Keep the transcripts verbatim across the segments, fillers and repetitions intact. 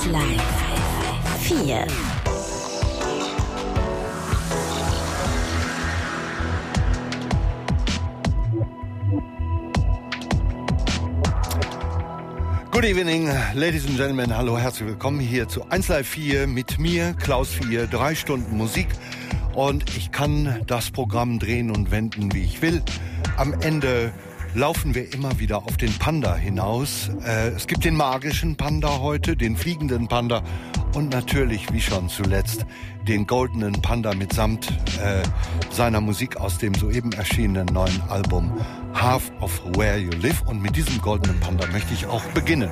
Live vier. Good evening, ladies and gentlemen. Hallo, herzlich willkommen hier zu eins Live vier mit mir, Klaus vier. Drei Stunden Musik und ich kann das Programm drehen und wenden, wie ich will. Am Ende laufen wir immer wieder auf den Panda hinaus. Äh, es gibt den magischen Panda heute, den fliegenden Panda und natürlich, wie schon zuletzt, den goldenen Panda mitsamt äh, seiner Musik aus dem soeben erschienenen neuen Album Half of Where You Live. Und mit diesem goldenen Panda möchte ich auch beginnen.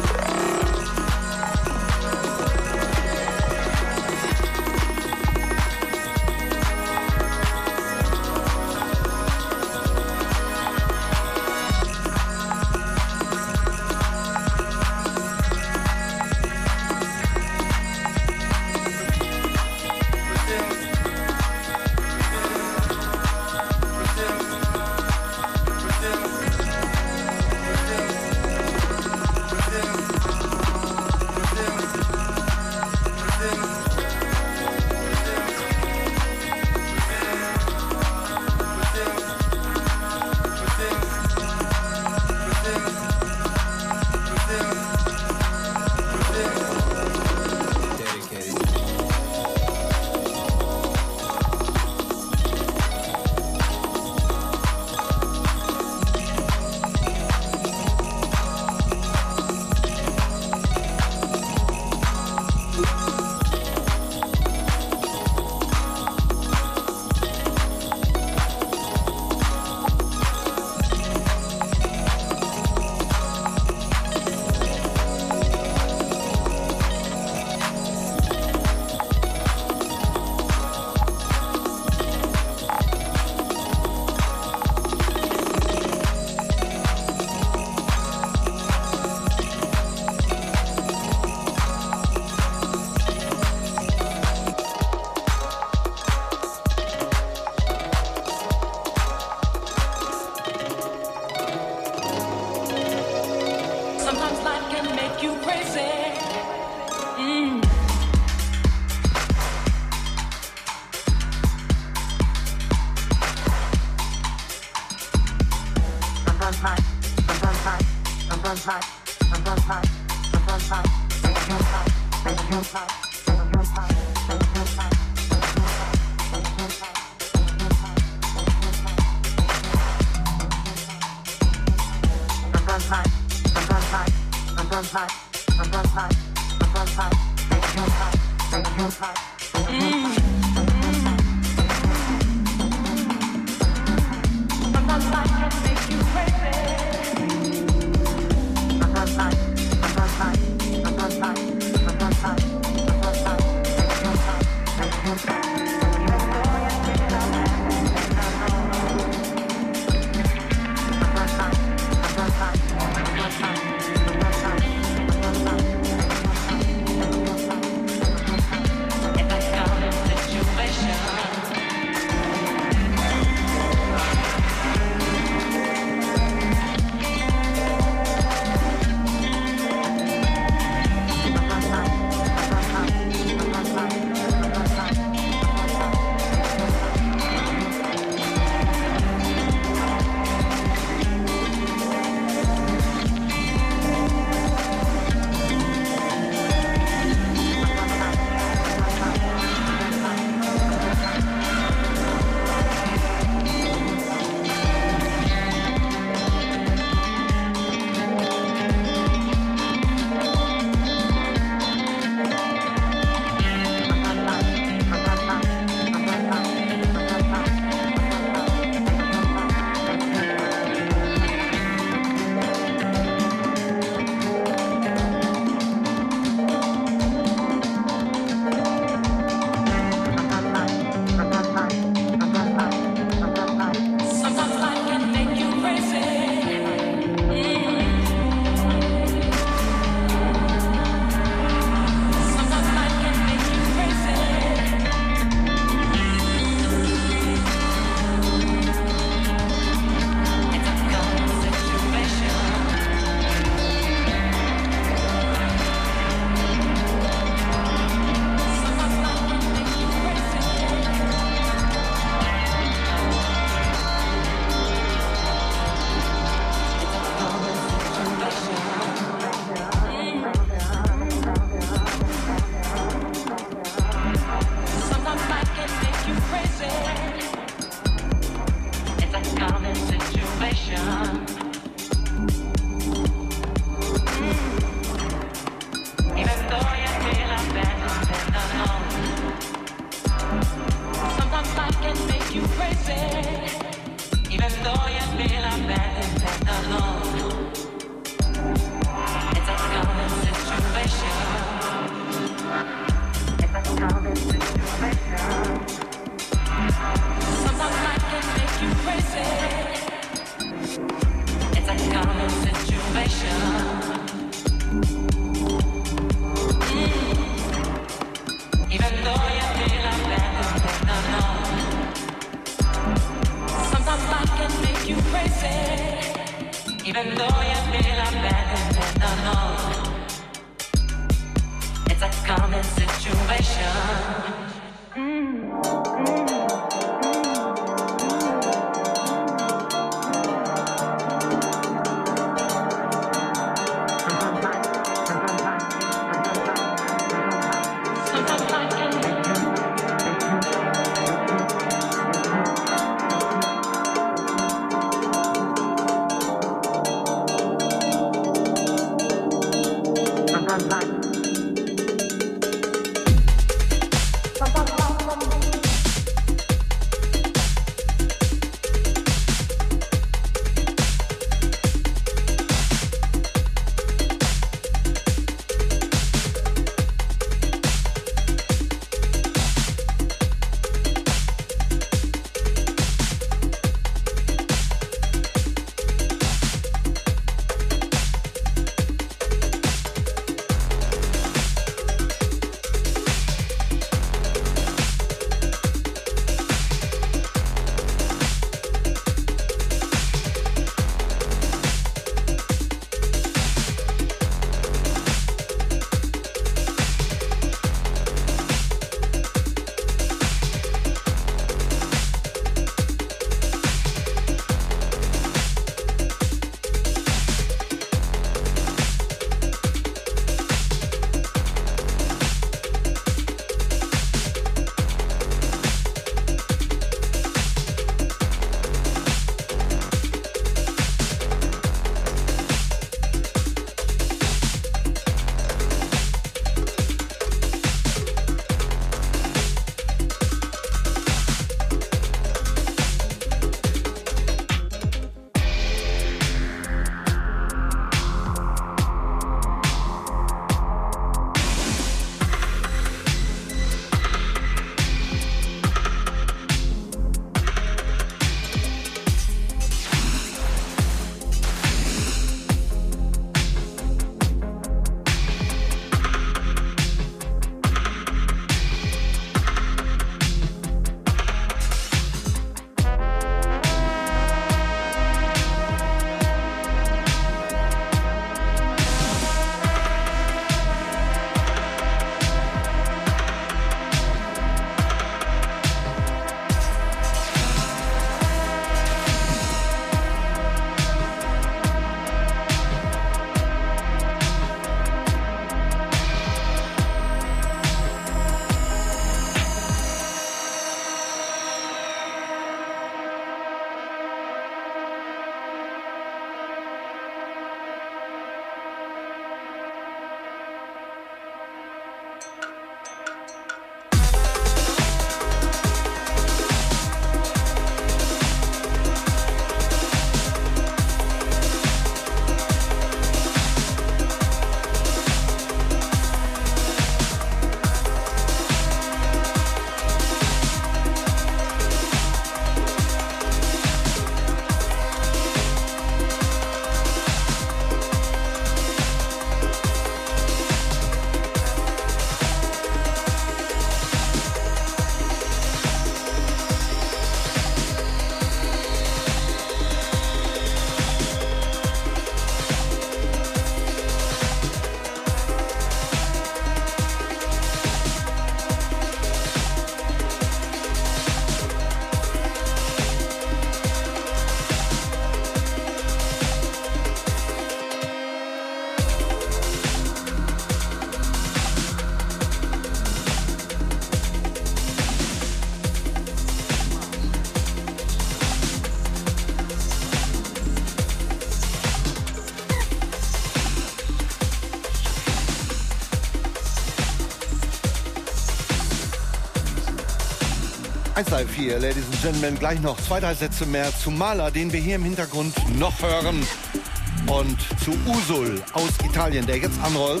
eins Live vier, Ladies and Gentlemen, gleich noch zwei, drei Sätze mehr zu Mahler, den wir hier im Hintergrund noch hören. Und zu Usul aus Italien, der jetzt anrollt.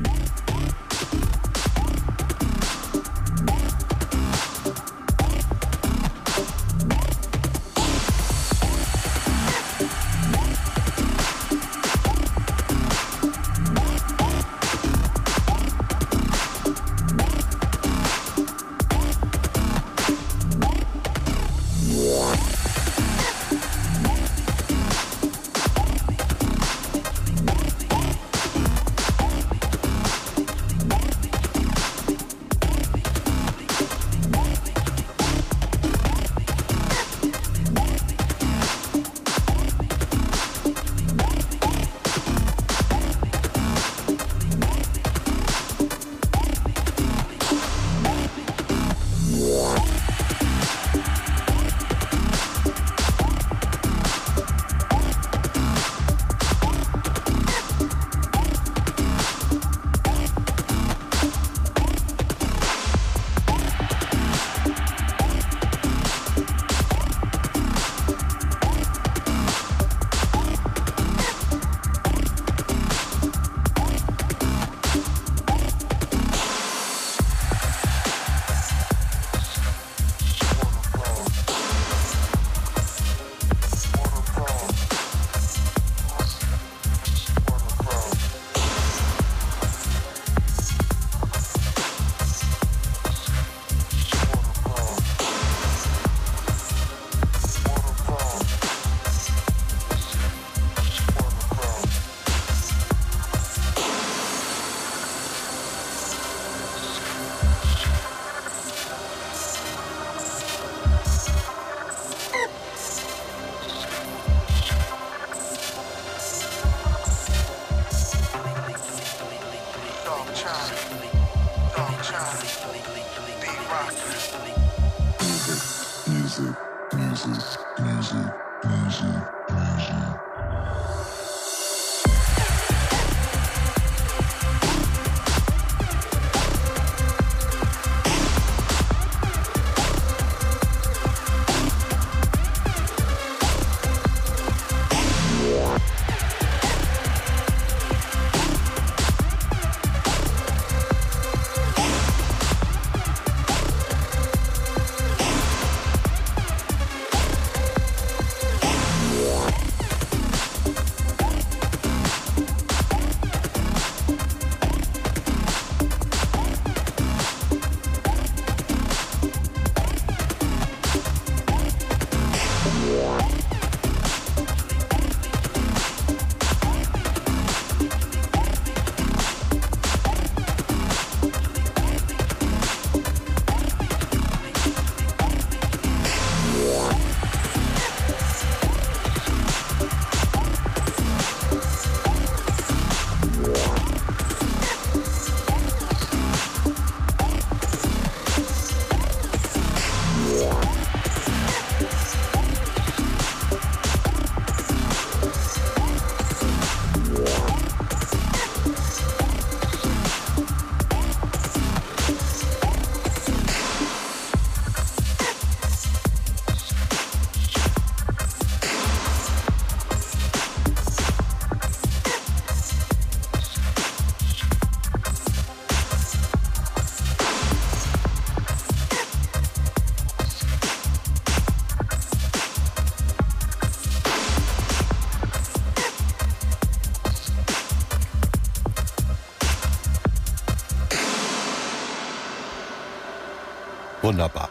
Wunderbar.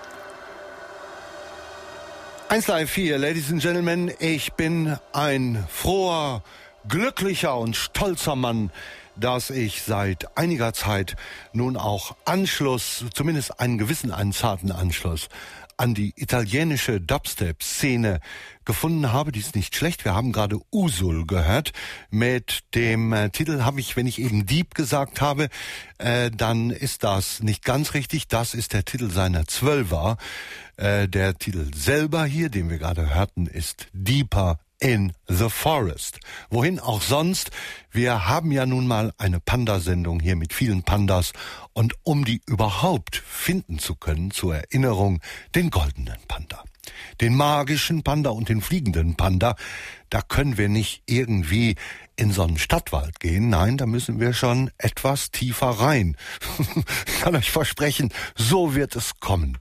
eins Live vier, Ladies and Gentlemen, ich bin ein froher, glücklicher und stolzer Mann, dass ich seit einiger Zeit nun auch Anschluss, zumindest einen gewissen, einen zarten Anschluss an die italienische Dubstep-Szene gefunden habe. Die ist nicht schlecht. Wir haben gerade Usul gehört. Mit dem äh, Titel habe ich, wenn ich eben Deep gesagt habe, äh, dann ist das nicht ganz richtig. Das ist der Titel seiner Zwölfer. Äh, der Titel selber hier, den wir gerade hörten, ist Deeper in the Forest. Wohin auch sonst? Wir haben ja nun mal eine Panda-Sendung hier mit vielen Pandas und um die überhaupt finden zu können, zur Erinnerung, den goldenen Panda. Den magischen Panda und den fliegenden Panda, da können wir nicht irgendwie in so einen Stadtwald gehen. Nein, da müssen wir schon etwas tiefer rein. Ich kann euch versprechen, so wird es kommen.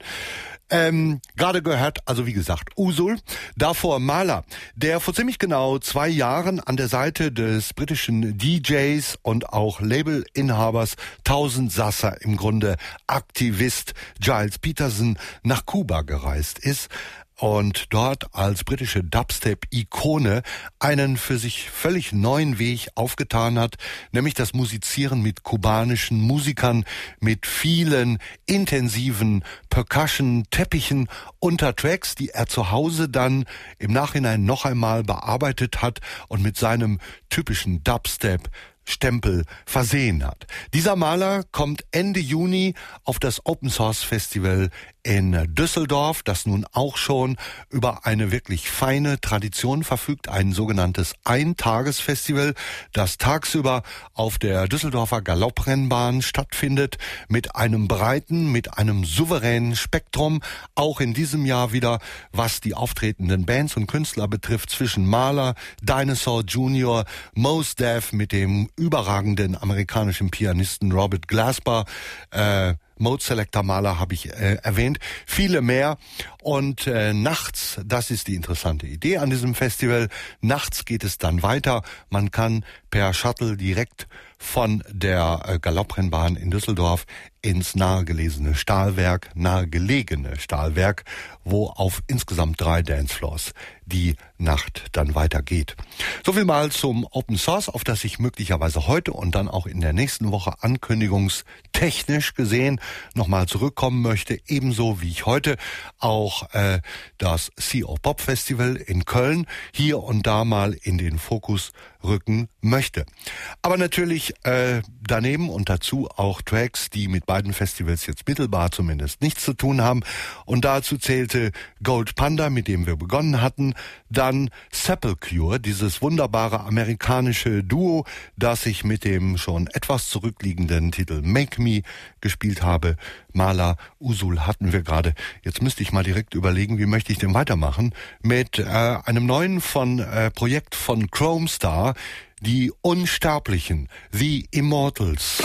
Ähm, gerade gehört, also wie gesagt, Usul, davor Mahler, der vor ziemlich genau zwei Jahren an der Seite des britischen D Js und auch Labelinhabers Tausendsasser, im Grunde Aktivist Giles Peterson, nach Kuba gereist ist und dort als britische Dubstep-Ikone einen für sich völlig neuen Weg aufgetan hat, nämlich das Musizieren mit kubanischen Musikern, mit vielen intensiven Percussion-Teppichen unter Tracks, die er zu Hause dann im Nachhinein noch einmal bearbeitet hat und mit seinem typischen Dubstep Stempel versehen hat. Dieser Maler kommt Ende Juni auf das Open Source Festival in Düsseldorf, das nun auch schon über eine wirklich feine Tradition verfügt, ein sogenanntes Eintagesfestival, das tagsüber auf der Düsseldorfer Galopprennbahn stattfindet, mit einem breiten, mit einem souveränen Spektrum, auch in diesem Jahr wieder, was die auftretenden Bands und Künstler betrifft, zwischen Mahler, Dinosaur Junior, Mos Def mit dem überragenden amerikanischen Pianisten Robert Glasper, äh, Mode Selector Mahler habe ich äh, erwähnt, viele mehr. Und äh, nachts, das ist die interessante Idee an diesem Festival, nachts geht es dann weiter. Man kann per Shuttle direkt von der äh, Galopprennbahn in Düsseldorf ins nahegelegene Stahlwerk, nahegelegene Stahlwerk, wo auf insgesamt drei Dancefloors die Nacht dann weitergeht. So viel mal zum Open Source, auf das ich möglicherweise heute und dann auch in der nächsten Woche ankündigungstechnisch gesehen nochmal zurückkommen möchte, ebenso wie ich heute auch äh, das C O Pop Festival in Köln hier und da mal in den Fokus rücken möchte. Aber natürlich äh, daneben und dazu auch Tracks, die mit beiden Festivals jetzt mittelbar zumindest nichts zu tun haben. Und dazu zählte Gold Panda, mit dem wir begonnen hatten, dann Sepulcure, dieses wunderbare amerikanische Duo, das ich mit dem schon etwas zurückliegenden Titel Make Me gespielt habe. Mahler, Usul hatten wir gerade. Jetzt müsste ich mal direkt überlegen, wie möchte ich denn weitermachen? Mit äh, einem neuen von äh, Projekt von Chrome Star, die Unsterblichen, The Immortals.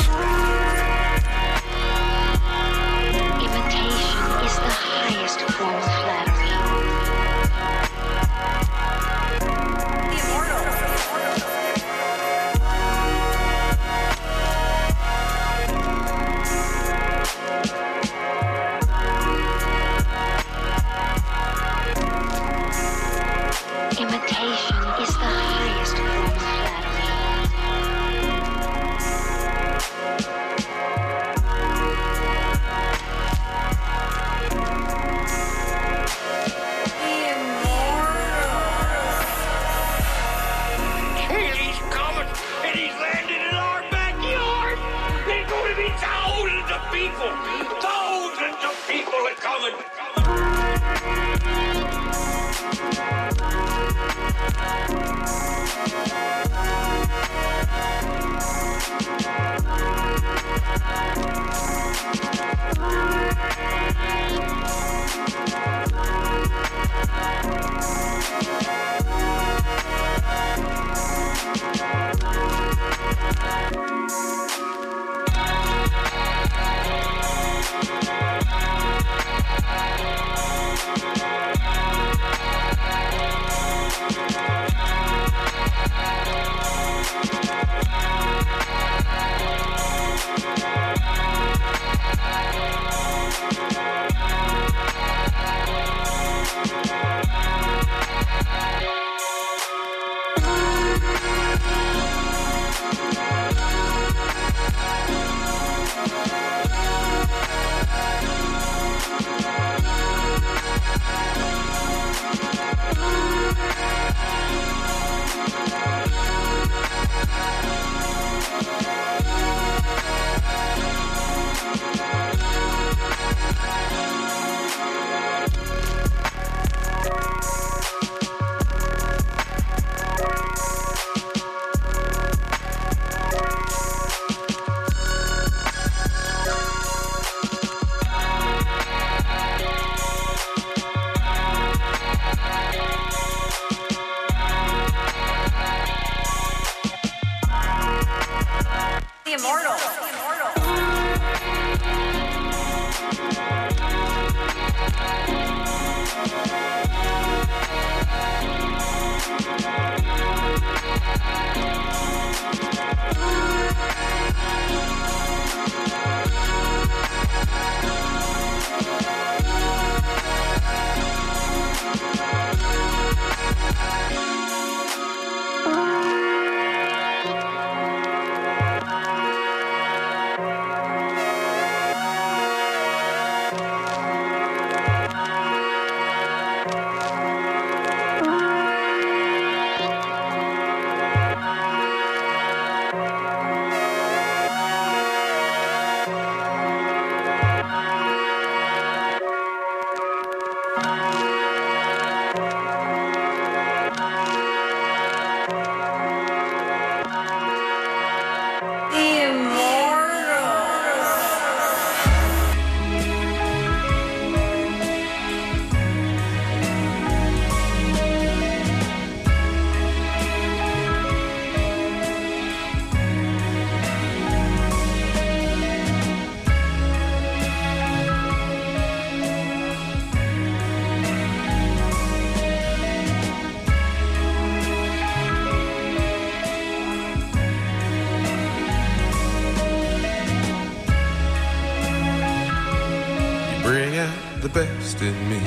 the best in me.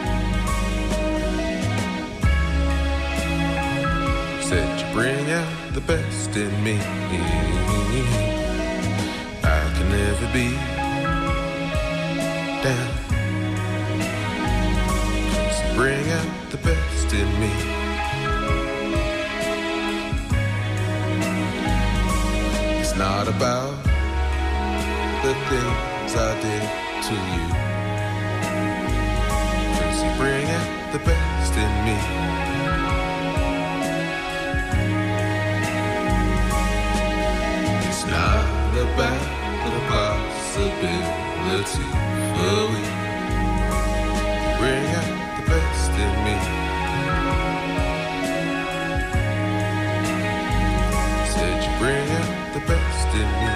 Said you bring out the best in me. I can never be down. Please bring out the best in me. It's not about the things I did to you, 'cause you bring out the best in me. It's not about the possibility, but we bring out the best in me. Said you bring out the best in me.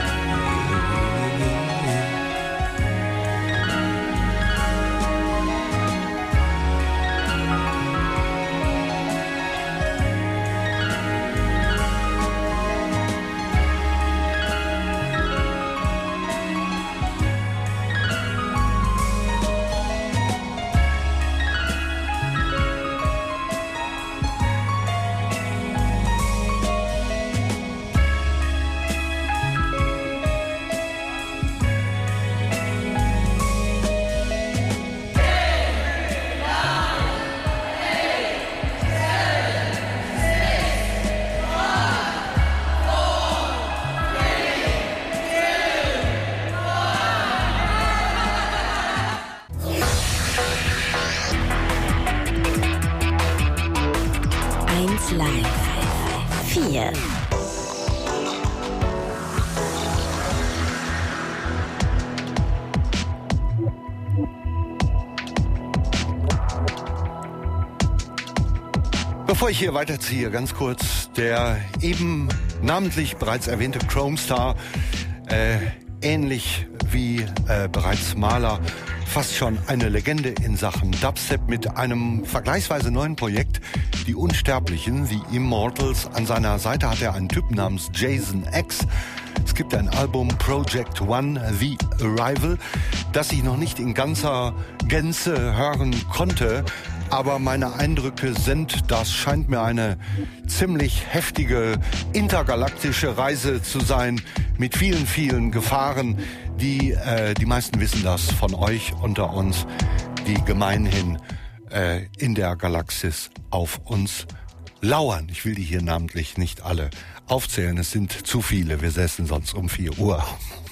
Bevor ich hier weiterziehe, ganz kurz, der eben namentlich bereits erwähnte Chromestar, äh, ähnlich wie äh, bereits Mahler, fast schon eine Legende in Sachen Dubstep mit einem vergleichsweise neuen Projekt, die Unsterblichen, die Immortals. An seiner Seite hat er einen Typen namens Jason X. Es gibt ein Album Project One, The Arrival, das ich noch nicht in ganzer Gänze hören konnte. Aber meine Eindrücke sind, das scheint mir eine ziemlich heftige intergalaktische Reise zu sein mit vielen, vielen Gefahren, die, äh, die meisten wissen das von euch unter uns, die gemeinhin äh, in der Galaxis auf uns lauern. Ich will die hier namentlich nicht alle aufzählen, es sind zu viele, wir säßen sonst um vier Uhr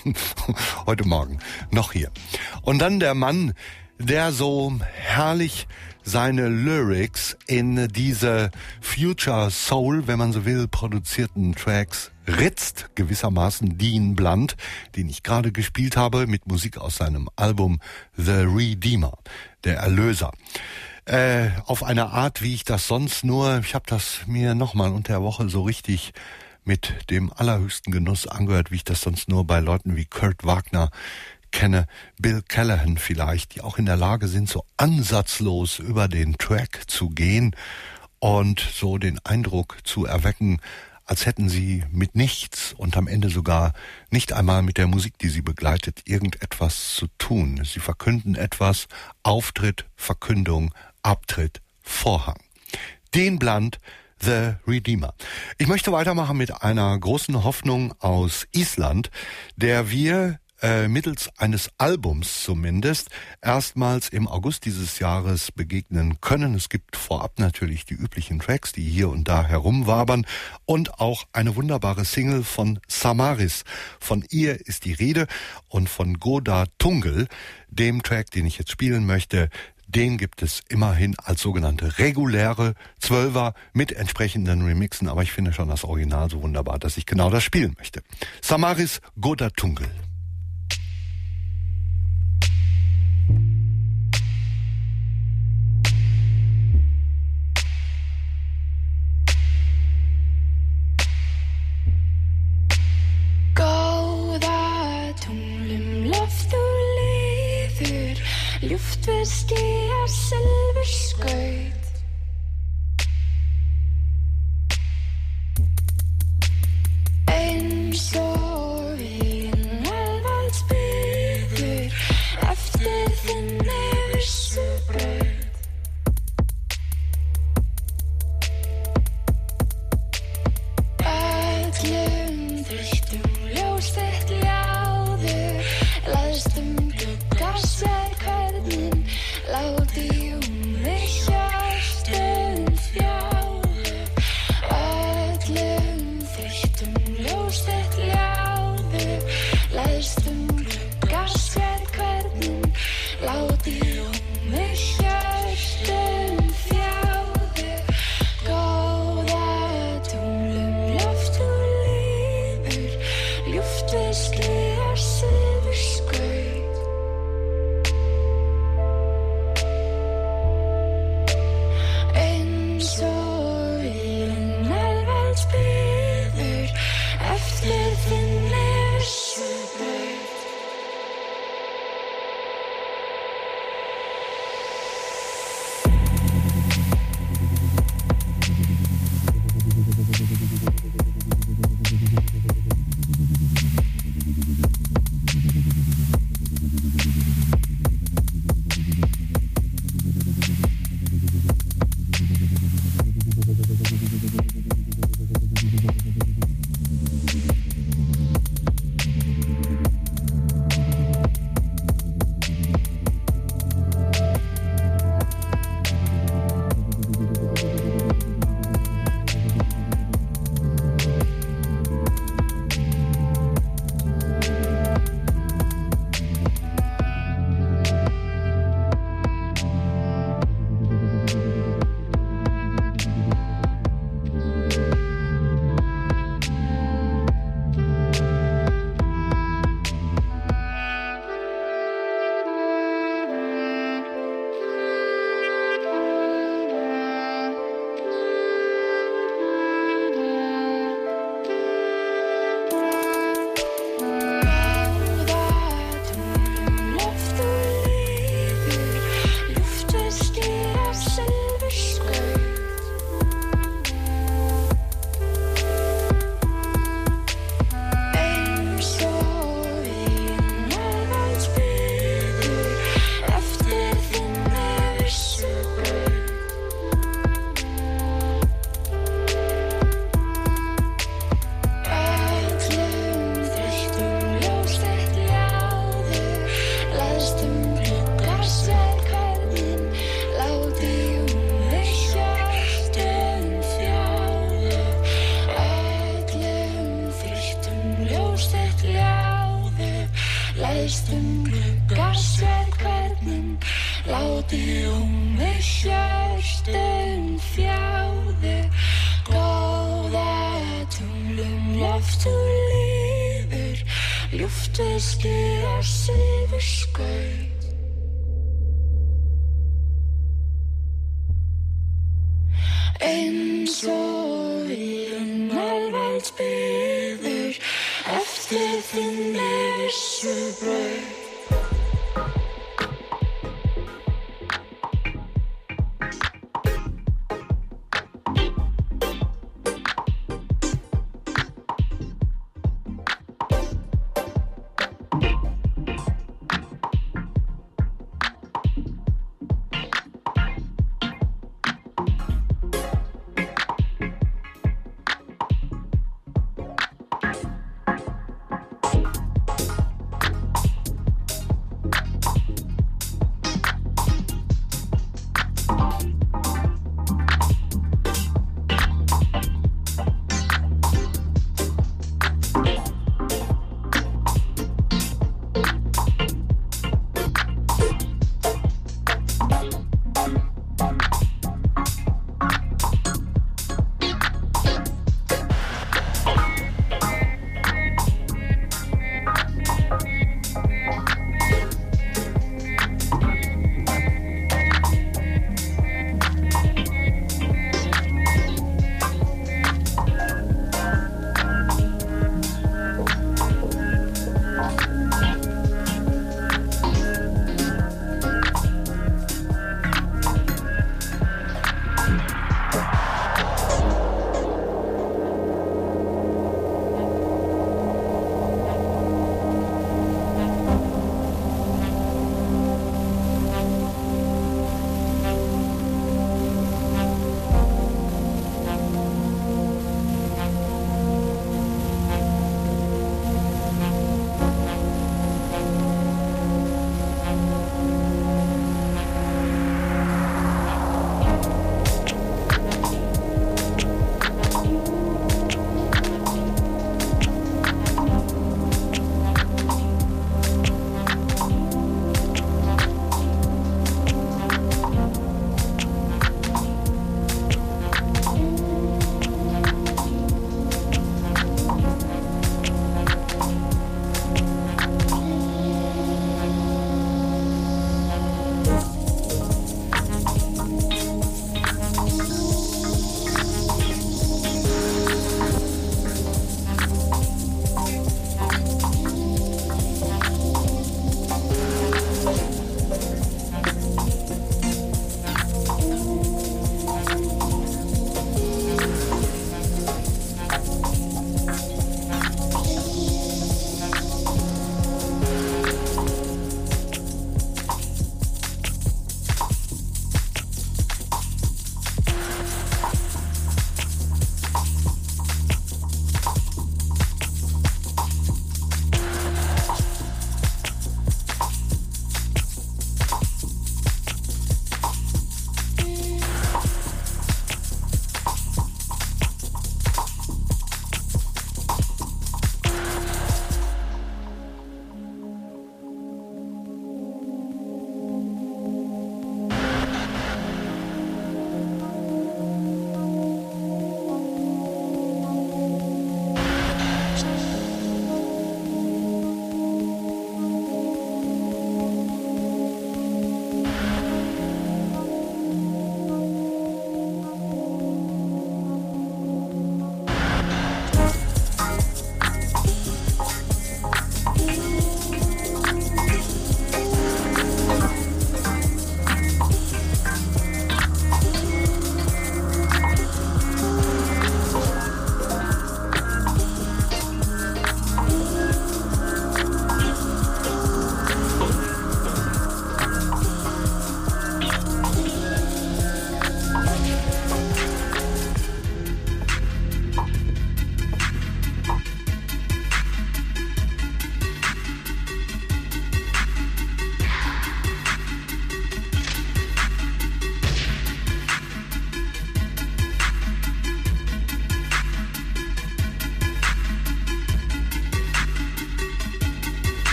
heute Morgen noch hier. Und dann der Mann, der so herrlich seine Lyrics in diese Future Soul, wenn man so will, produzierten Tracks ritzt, gewissermaßen Dean Blunt, den ich gerade gespielt habe, mit Musik aus seinem Album The Redeemer, der Erlöser. Äh, auf eine Art, wie ich das sonst nur, ich habe das mir nochmal unter der Woche so richtig mit dem allerhöchsten Genuss angehört, wie ich das sonst nur bei Leuten wie Kurt Wagner kenne, Bill Callahan vielleicht, die auch in der Lage sind, so ansatzlos über den Track zu gehen und so den Eindruck zu erwecken, als hätten sie mit nichts und am Ende sogar nicht einmal mit der Musik, die sie begleitet, irgendetwas zu tun. Sie verkünden etwas, Auftritt, Verkündung, Abtritt, Vorhang. Dean Blunt, The Redeemer. Ich möchte weitermachen mit einer großen Hoffnung aus Island, der wir Äh, mittels eines Albums zumindest erstmals im August dieses Jahres begegnen können. Es gibt vorab natürlich die üblichen Tracks, die hier und da herumwabern und auch eine wunderbare Single von Samaris. Von ihr ist die Rede und von Goda Tungel, dem Track, den ich jetzt spielen möchte, den gibt es immerhin als sogenannte reguläre Zwölfer mit entsprechenden Remixen, aber ich finde schon das Original so wunderbar, dass ich genau das spielen möchte. Samaris, Goda Tungel. Luftversti af silfurskaut. Eins og veginn alvalds byggur eftir þinn hefur Láti ungu hjörtun fjáðu, góða tunglum loft og lifur, ljúft við skýjar silfurskaut. Eins og villin alveg biður eftir þinni vissu braut.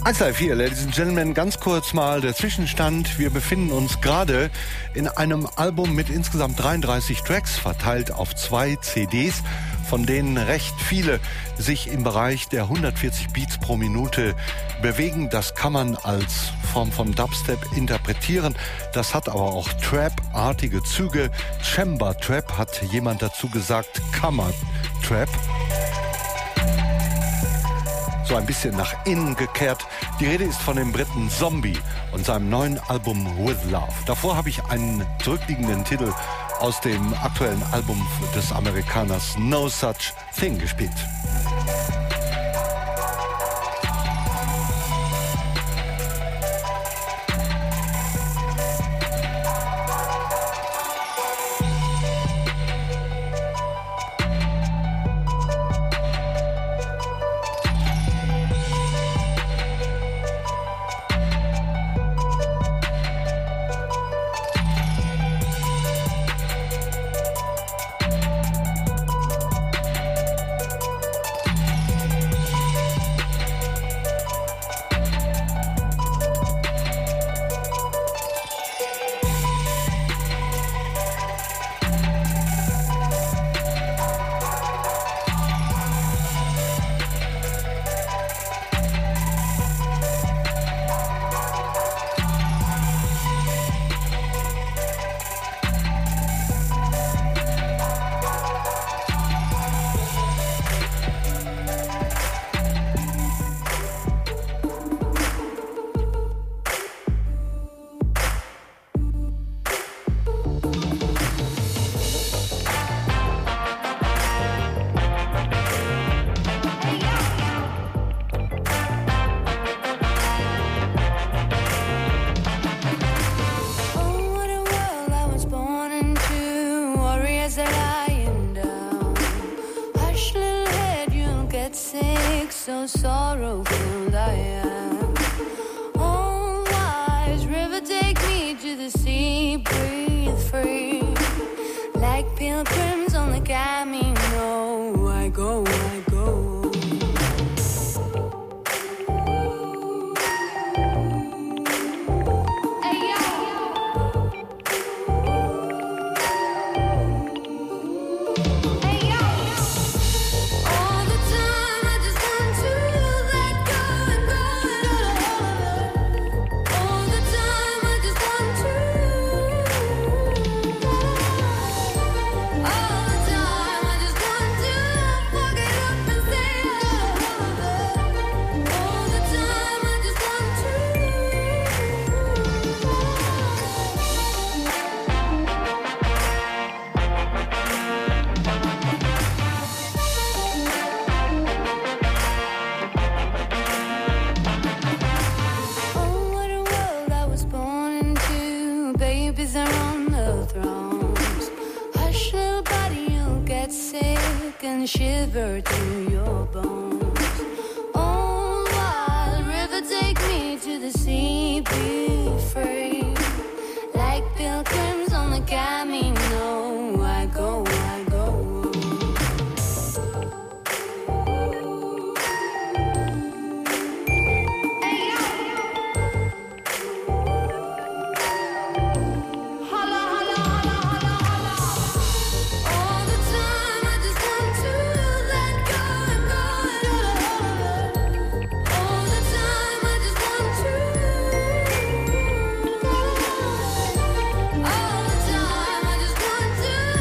eins live vier, Ladies and Gentlemen, ganz kurz mal der Zwischenstand. Wir befinden uns gerade in einem Album mit insgesamt dreiunddreißig Tracks, verteilt auf zwei C Ds, von denen recht viele sich im Bereich der hundertvierzig Beats pro Minute bewegen. Das kann man als Form von Dubstep interpretieren. Das hat aber auch Trap-artige Züge. Chamber Trap hat jemand dazu gesagt, Kammer Trap. So ein bisschen nach innen gekehrt. Die Rede ist von dem Briten Zombie und seinem neuen Album With Love. Davor habe ich einen zurückliegenden Titel aus dem aktuellen Album des Amerikaners No Such Thing gespielt. So sorrow-filled I am. Oh, wise river, take me to the sea, breathe free. Like pilgrims on the Camino, I go, I go. And shiver to your bones. Oh, wild river, take me to the sea, be free. Like pilgrims on the Camino, I go, I go. Do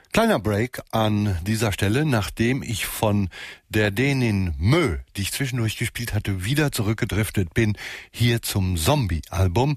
Kleiner Break an dieser Stelle, nachdem ich von der Dänin Mö, die ich zwischendurch gespielt hatte, wieder zurückgedriftet bin, hier zum Zombie-Album.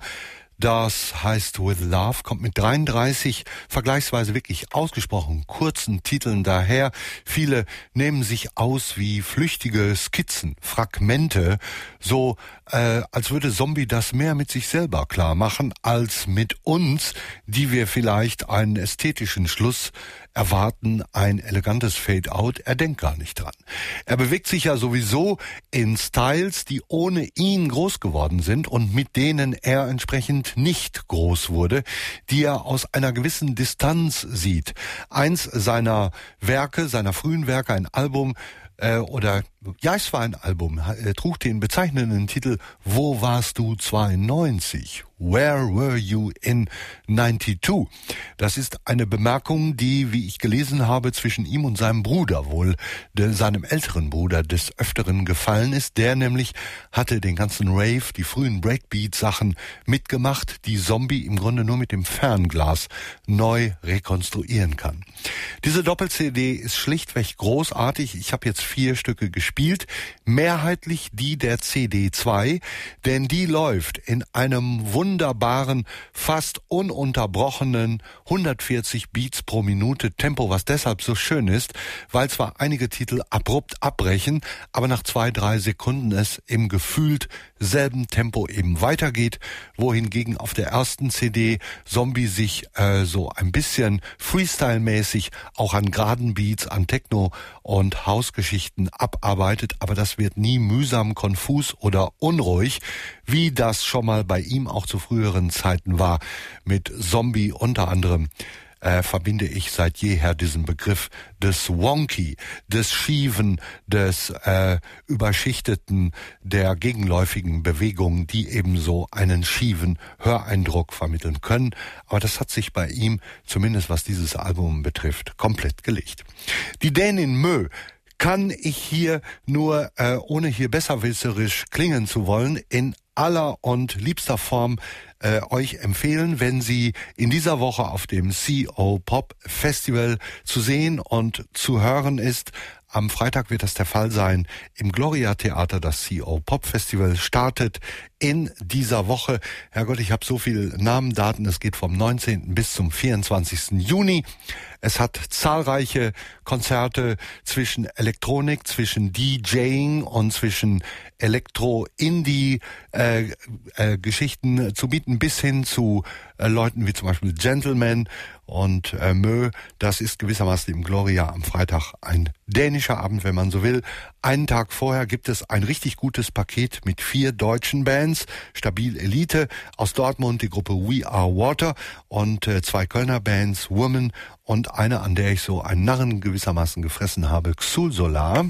Das heißt With Love, kommt mit dreiunddreißig vergleichsweise wirklich ausgesprochen kurzen Titeln daher. Viele nehmen sich aus wie flüchtige Skizzen, Fragmente, so äh, als würde Zombie das mehr mit sich selber klar machen, als mit uns, die wir vielleicht einen ästhetischen Schluss erwarten, ein elegantes Fade-out. Er denkt gar nicht dran. Er bewegt sich ja sowieso in Styles, die ohne ihn groß geworden sind und mit denen er entsprechend nicht groß wurde, die er aus einer gewissen Distanz sieht. Eins seiner Werke, seiner frühen Werke, ein Album, äh, oder ja, es war ein Album, äh, trug den bezeichnenden Titel Wo warst du zweiundneunzig? Where were you in ninety-two? Das ist eine Bemerkung, die, wie ich gelesen habe, zwischen ihm und seinem Bruder, wohl de, seinem älteren Bruder, des Öfteren gefallen ist. Der nämlich hatte den ganzen Rave, die frühen Breakbeat-Sachen mitgemacht, die Zombie im Grunde nur mit dem Fernglas neu rekonstruieren kann. Diese Doppel-C D ist schlichtweg großartig. Ich habe jetzt vier Stücke gespielt, mehrheitlich die der C D zwei, denn die läuft in einem wunderbaren, fast ununterbrochenen hundertvierzig Beats pro Minute Tempo, was deshalb so schön ist, weil zwar einige Titel abrupt abbrechen, aber nach zwei, drei Sekunden es im gefühlt selben Tempo eben weitergeht, wohingegen auf der ersten C D Zombie sich äh, so ein bisschen Freestyle-mäßig auch an geraden Beats, an Techno- und Hausgeschichten abarbeitet, aber das wird nie mühsam, konfus oder unruhig, wie das schon mal bei ihm auch zu früheren Zeiten war. Mit Zombie unter anderem äh, verbinde ich seit jeher diesen Begriff des Wonky, des Schieven, des äh, Überschichteten, der gegenläufigen Bewegungen, die ebenso einen schieven Höreindruck vermitteln können. Aber das hat sich bei ihm, zumindest was dieses Album betrifft, komplett gelegt. Die Dänin Mö kann ich hier nur, äh, ohne hier besserwisserisch klingen zu wollen, in aller und liebster Form äh, euch empfehlen, wenn sie in dieser Woche auf dem C O Pop Festival zu sehen und zu hören ist. Am Freitag wird das der Fall sein im Gloria Theater. Das C O Pop Festival startet in dieser Woche. Herrgott, ich habe so viel Namen, Daten. Es geht vom neunzehnten bis zum vierundzwanzigsten Juni. Es hat zahlreiche Konzerte zwischen Elektronik, zwischen DJing und zwischen Elektro-Indie-Geschichten äh, äh, zu bieten, bis hin zu äh, Leuten wie zum Beispiel Gentleman und äh, Mö. Das ist gewissermaßen im Gloria am Freitag ein dänischer Abend, wenn man so will. Einen Tag vorher gibt es ein richtig gutes Paket mit vier deutschen Bands. Stabil Elite aus Dortmund, die Gruppe We Are Water und äh, zwei Kölner Bands, Woman und eine, an der ich so einen Narren gewissermaßen gefressen habe, Xul Solar.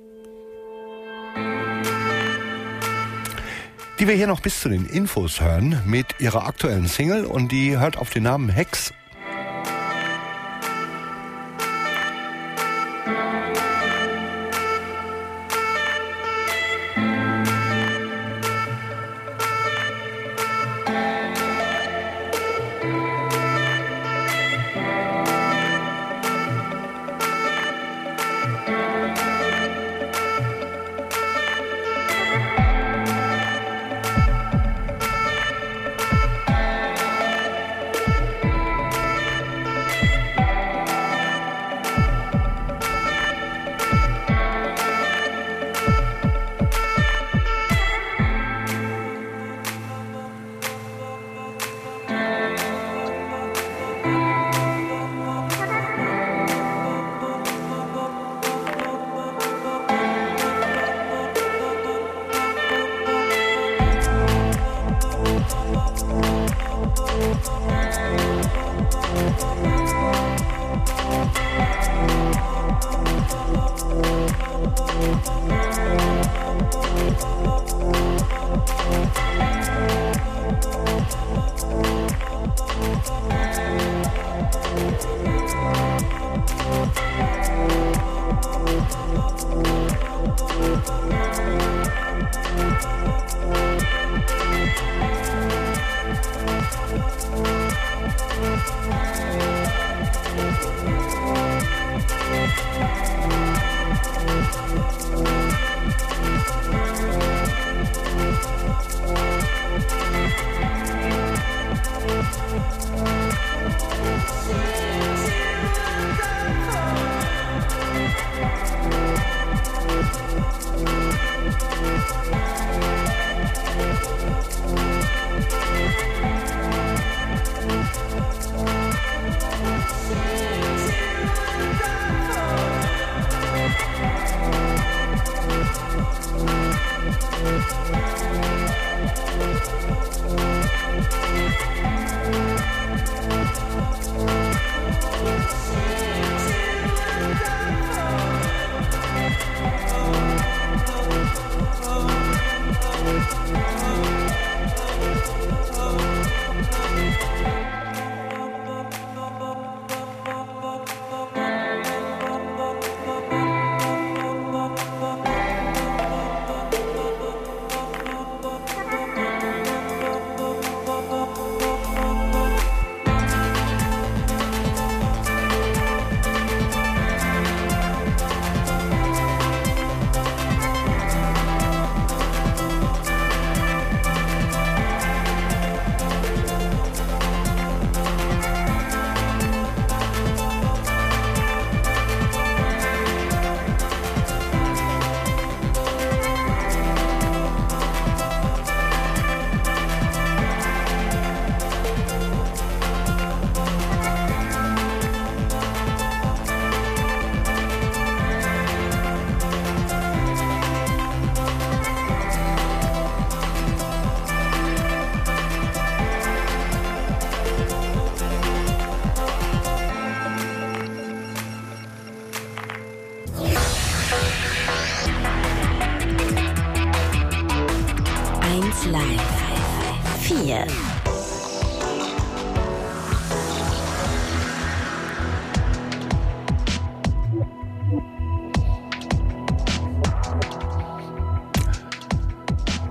Die wir hier noch bis zu den Infos hören mit ihrer aktuellen Single und die hört auf den Namen Hex.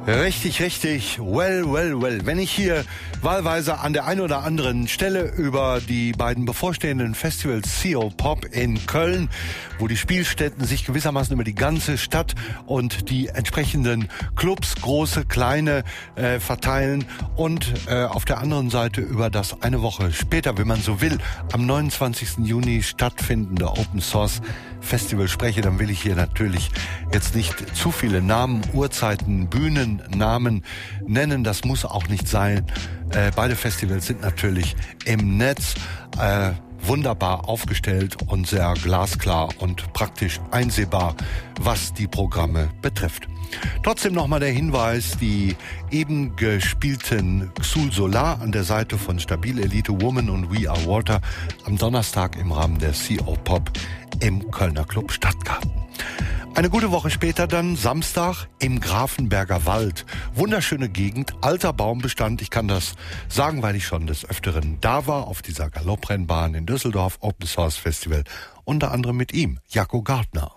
Richtig, richtig. Well, well, well. Wenn ich hier wahlweise an der einen oder anderen Stelle über die beiden bevorstehenden Festivals C O Pop in Köln, wo die Spielstätten sich gewissermaßen über die ganze Stadt und die entsprechenden Clubs, große, kleine, äh, verteilen und äh, auf der anderen Seite über das eine Woche später, wenn man so will, am neunundzwanzigsten Juni stattfindende Open Source Festival spreche, dann will ich hier natürlich jetzt nicht zu viele Namen, Uhrzeiten, Bühnennamen nennen. Das muss auch nicht sein. Äh, beide Festivals sind natürlich im Netz äh, wunderbar aufgestellt und sehr glasklar und praktisch einsehbar, was die Programme betrifft. Trotzdem nochmal der Hinweis, die eben gespielten Xul Solar an der Seite von Stabil Elite Woman und We Are Water am Donnerstag im Rahmen der C O Pop im Kölner Club Stadtgarten. Eine gute Woche später dann, Samstag, im Grafenberger Wald. Wunderschöne Gegend, alter Baumbestand. Ich kann das sagen, weil ich schon des Öfteren da war, auf dieser Galopprennbahn in Düsseldorf, Open Source Festival. Unter anderem mit ihm, Jaco Gardner.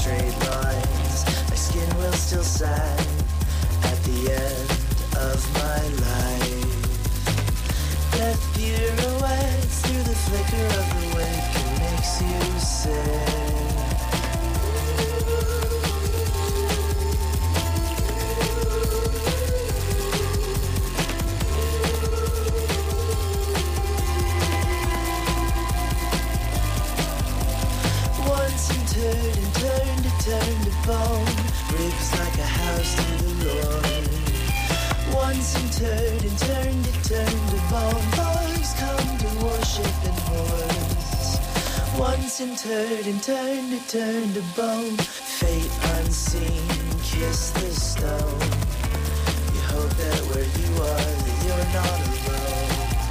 straight lines. My skin will still sag at the end of my life. Death pirouettes through the flicker of the wick and makes you sick. Turned and turned and turned to bone, ribs like a house to the Lord. Once and turned and turned and turned to bone, boys come to worship in hordes. Once and turned and turned and turned to bone, fate unseen, kiss the stone. You hope that where you are, that you're not alone.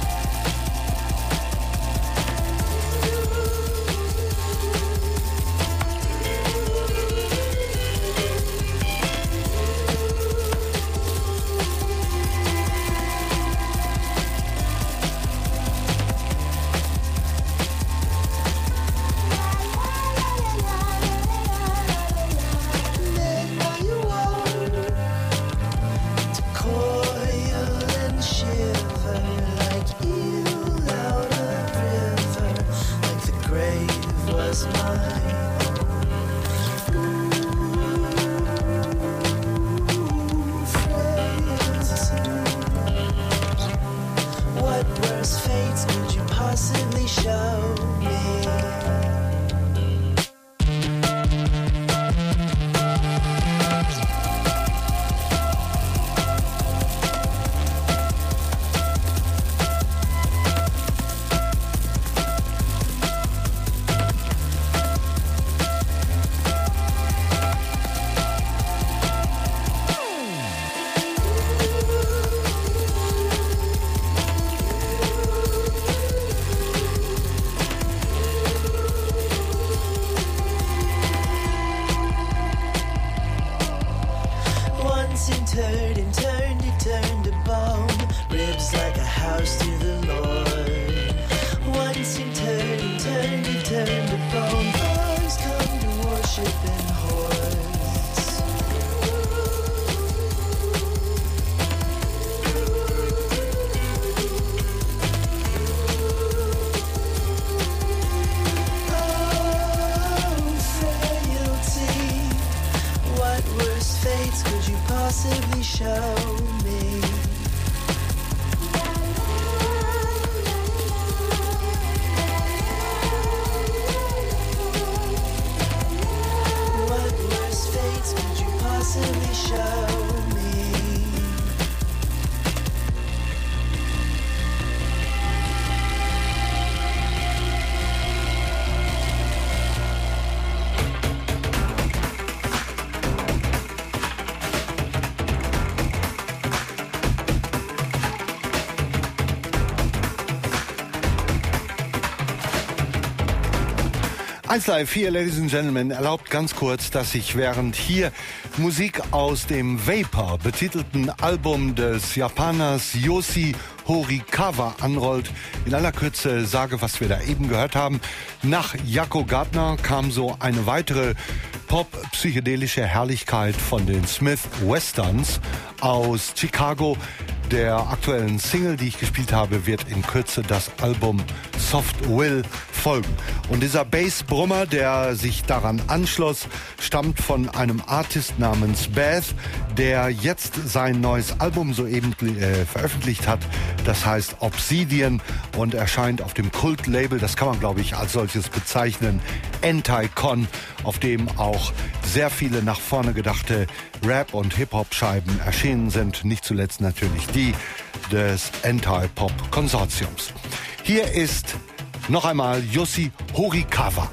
eins Live vier, Ladies and Gentlemen, erlaubt ganz kurz, dass ich während hier Musik aus dem Vapor betitelten Album des Japaners Yoshi Horikawa anrollt, in aller Kürze sage, was wir da eben gehört haben. Nach Jaco Gardner kam so eine weitere pop-psychedelische Herrlichkeit von den Smith Westerns aus Chicago. Der aktuellen Single, die ich gespielt habe, wird in Kürze das Album Soft Will folgen. Und dieser Bassbrummer, der sich daran anschloss, stammt von einem Artist namens Beth, der jetzt sein neues Album soeben äh, veröffentlicht hat. Das heißt Obsidian und erscheint auf dem Kult-Label, das kann man glaube ich als solches bezeichnen, Anti-Con, auf dem auch sehr viele nach vorne gedachte Rap- und Hip-Hop-Scheiben erschienen sind. Nicht zuletzt natürlich die des Anti-Pop-Konsortiums. Hier ist noch einmal Yoshi Horikawa.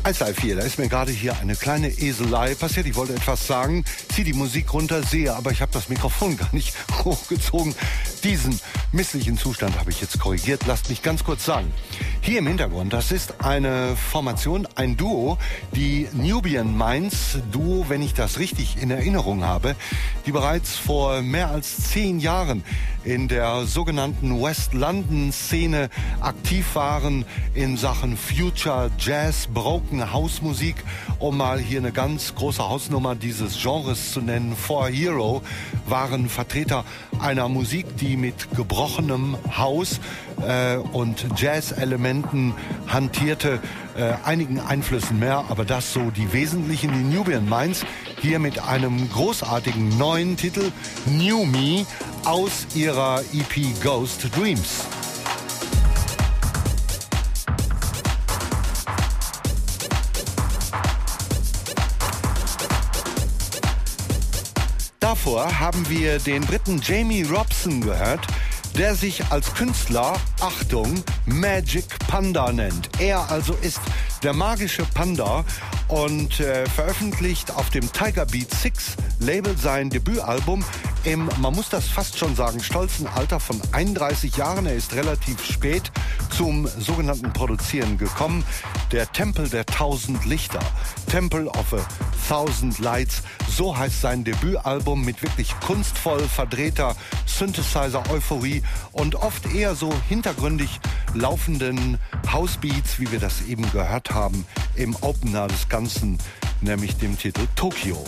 eins drei vier, da ist mir gerade hier eine kleine Eselei passiert. Ich wollte etwas sagen, zieh die Musik runter, sehe, aber ich habe das Mikrofon gar nicht hochgezogen. Diesen misslichen Zustand habe ich jetzt korrigiert. Lasst mich ganz kurz sagen. Hier im Hintergrund, das ist eine Formation, ein Duo, die Nubian Minds Duo, wenn ich das richtig in Erinnerung habe, die bereits vor mehr als zehn Jahren in der sogenannten West London Szene aktiv waren in Sachen Future Jazz, Broken House Musik, um mal hier eine ganz große Hausnummer dieses Genres zu nennen. For Hero waren Vertreter einer Musik, die mit gebrochenem House äh, und Jazz-Elementen hantierte, äh, einigen Einflüssen mehr, aber das so die wesentlichen, die Nubian Minds, hier mit einem großartigen neuen Titel, New Me, aus ihrer E P Ghost Dreams. Davor haben wir den Briten Jamie Robson gehört, der sich als Künstler, Achtung, Magic Panda nennt. Er also ist der magische Panda und äh, veröffentlicht auf dem Tiger Beat six Label sein Debütalbum im, man muss das fast schon sagen, stolzen Alter von einunddreißig Jahren. Er ist relativ spät zum sogenannten Produzieren gekommen. Der Tempel der tausend Lichter, Temple of a Thousand Lights, so heißt sein Debütalbum mit wirklich kunstvoll verdrehter Synthesizer-Euphorie und oft eher so hintergründig laufenden Housebeats, wie wir das eben gehört haben, im Opener des Ganzen, nämlich dem Titel Tokyo.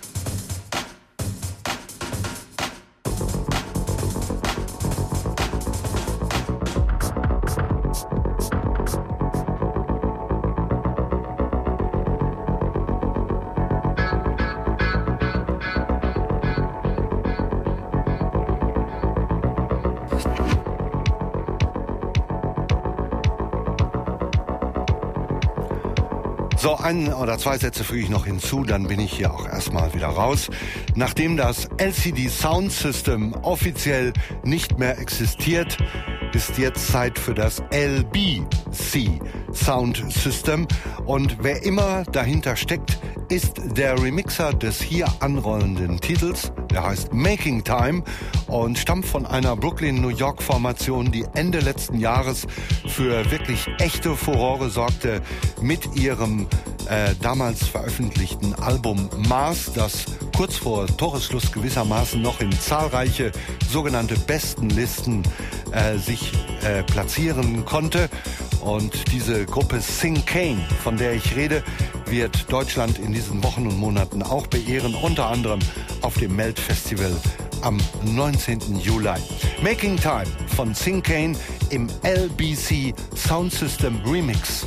So, ein oder zwei Sätze füge ich noch hinzu, dann bin ich hier auch erstmal wieder raus. Nachdem das L C D Sound System offiziell nicht mehr existiert, ist jetzt Zeit für das L B C Sound System. Und wer immer dahinter steckt, ist der Remixer des hier anrollenden Titels. Der heißt Making Time und stammt von einer Brooklyn-New York-Formation, die Ende letzten Jahres für wirklich echte Furore sorgte mit ihrem äh, damals veröffentlichten Album Mars, das kurz vor Toresschluss gewissermaßen noch in zahlreiche sogenannte Bestenlisten äh, sich äh, platzieren konnte. Und diese Gruppe Sing Kane, von der ich rede, wird Deutschland in diesen Wochen und Monaten auch beehren, unter anderem auf dem Melt Festival am neunzehnten Juli. Making Time von Sing Kane im L B C Sound System Remix.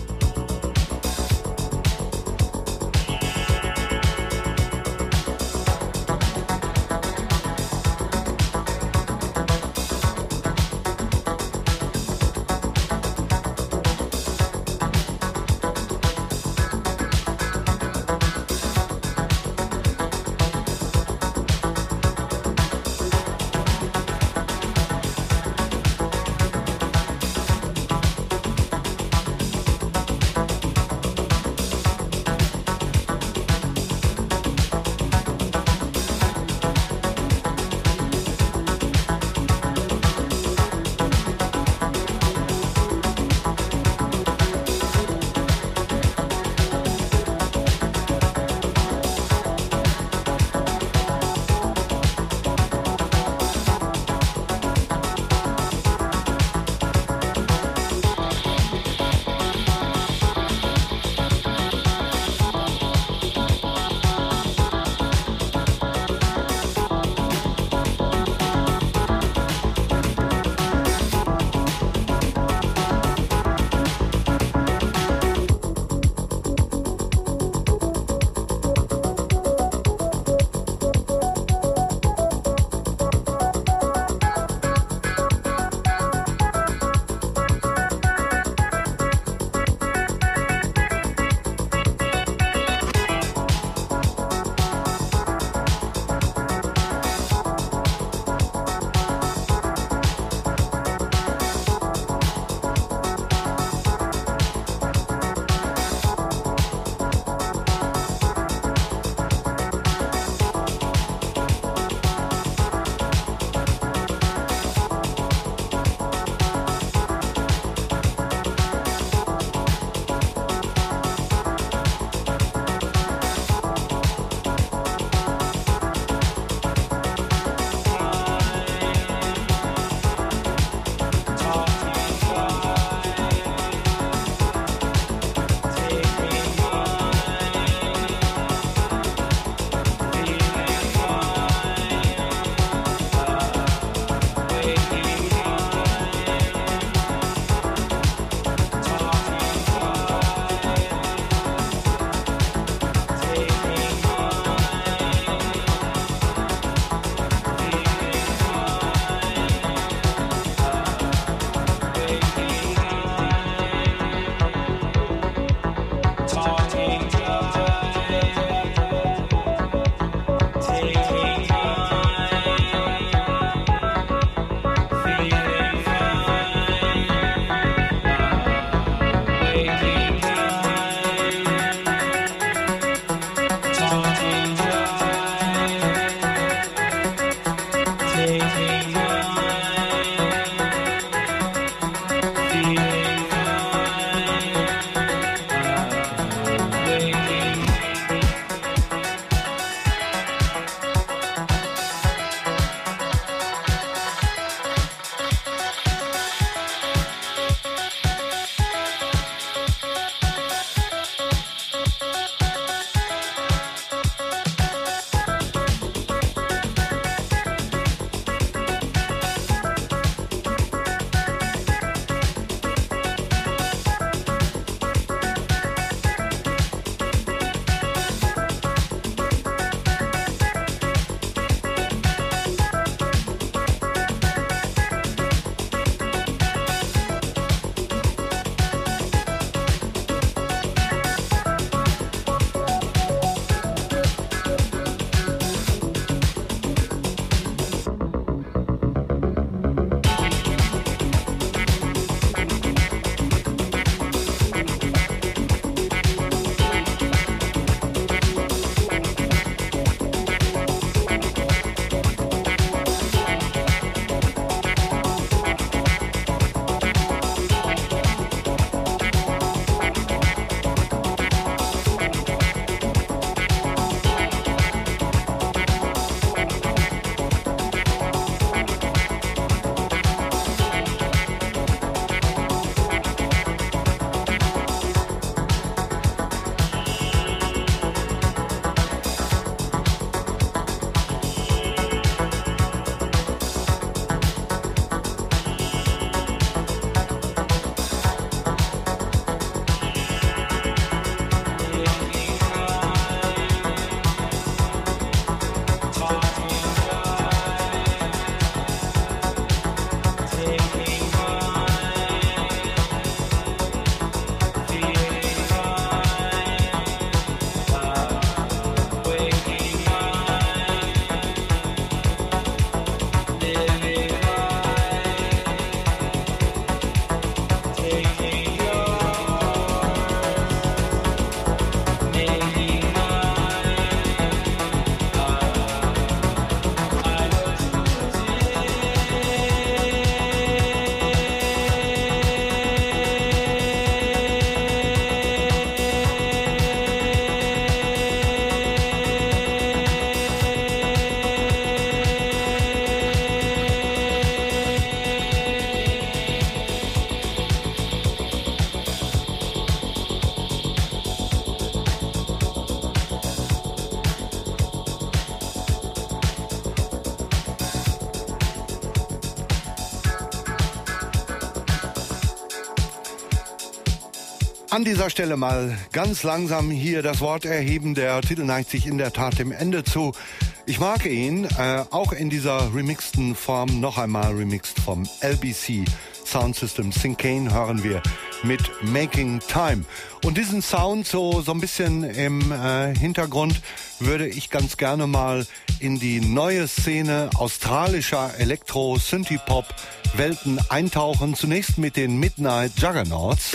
An dieser Stelle mal ganz langsam hier das Wort erheben. Der Titel neigt sich in der Tat dem Ende zu. Ich mag ihn, äh, auch in dieser remixten Form, noch einmal remixt vom L B C Sound System. Syncane hören wir mit Making Time. Und diesen Sound so, so ein bisschen im äh, Hintergrund würde ich ganz gerne mal in die neue Szene australischer Elektro-Synthie-Pop-Welten eintauchen. Zunächst mit den Midnight Juggernauts.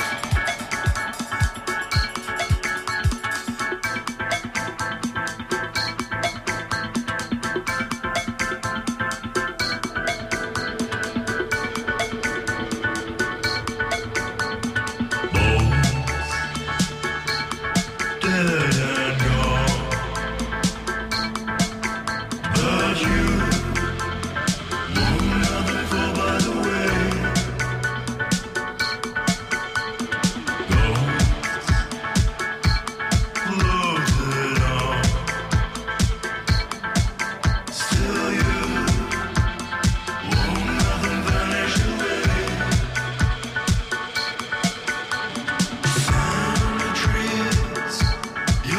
You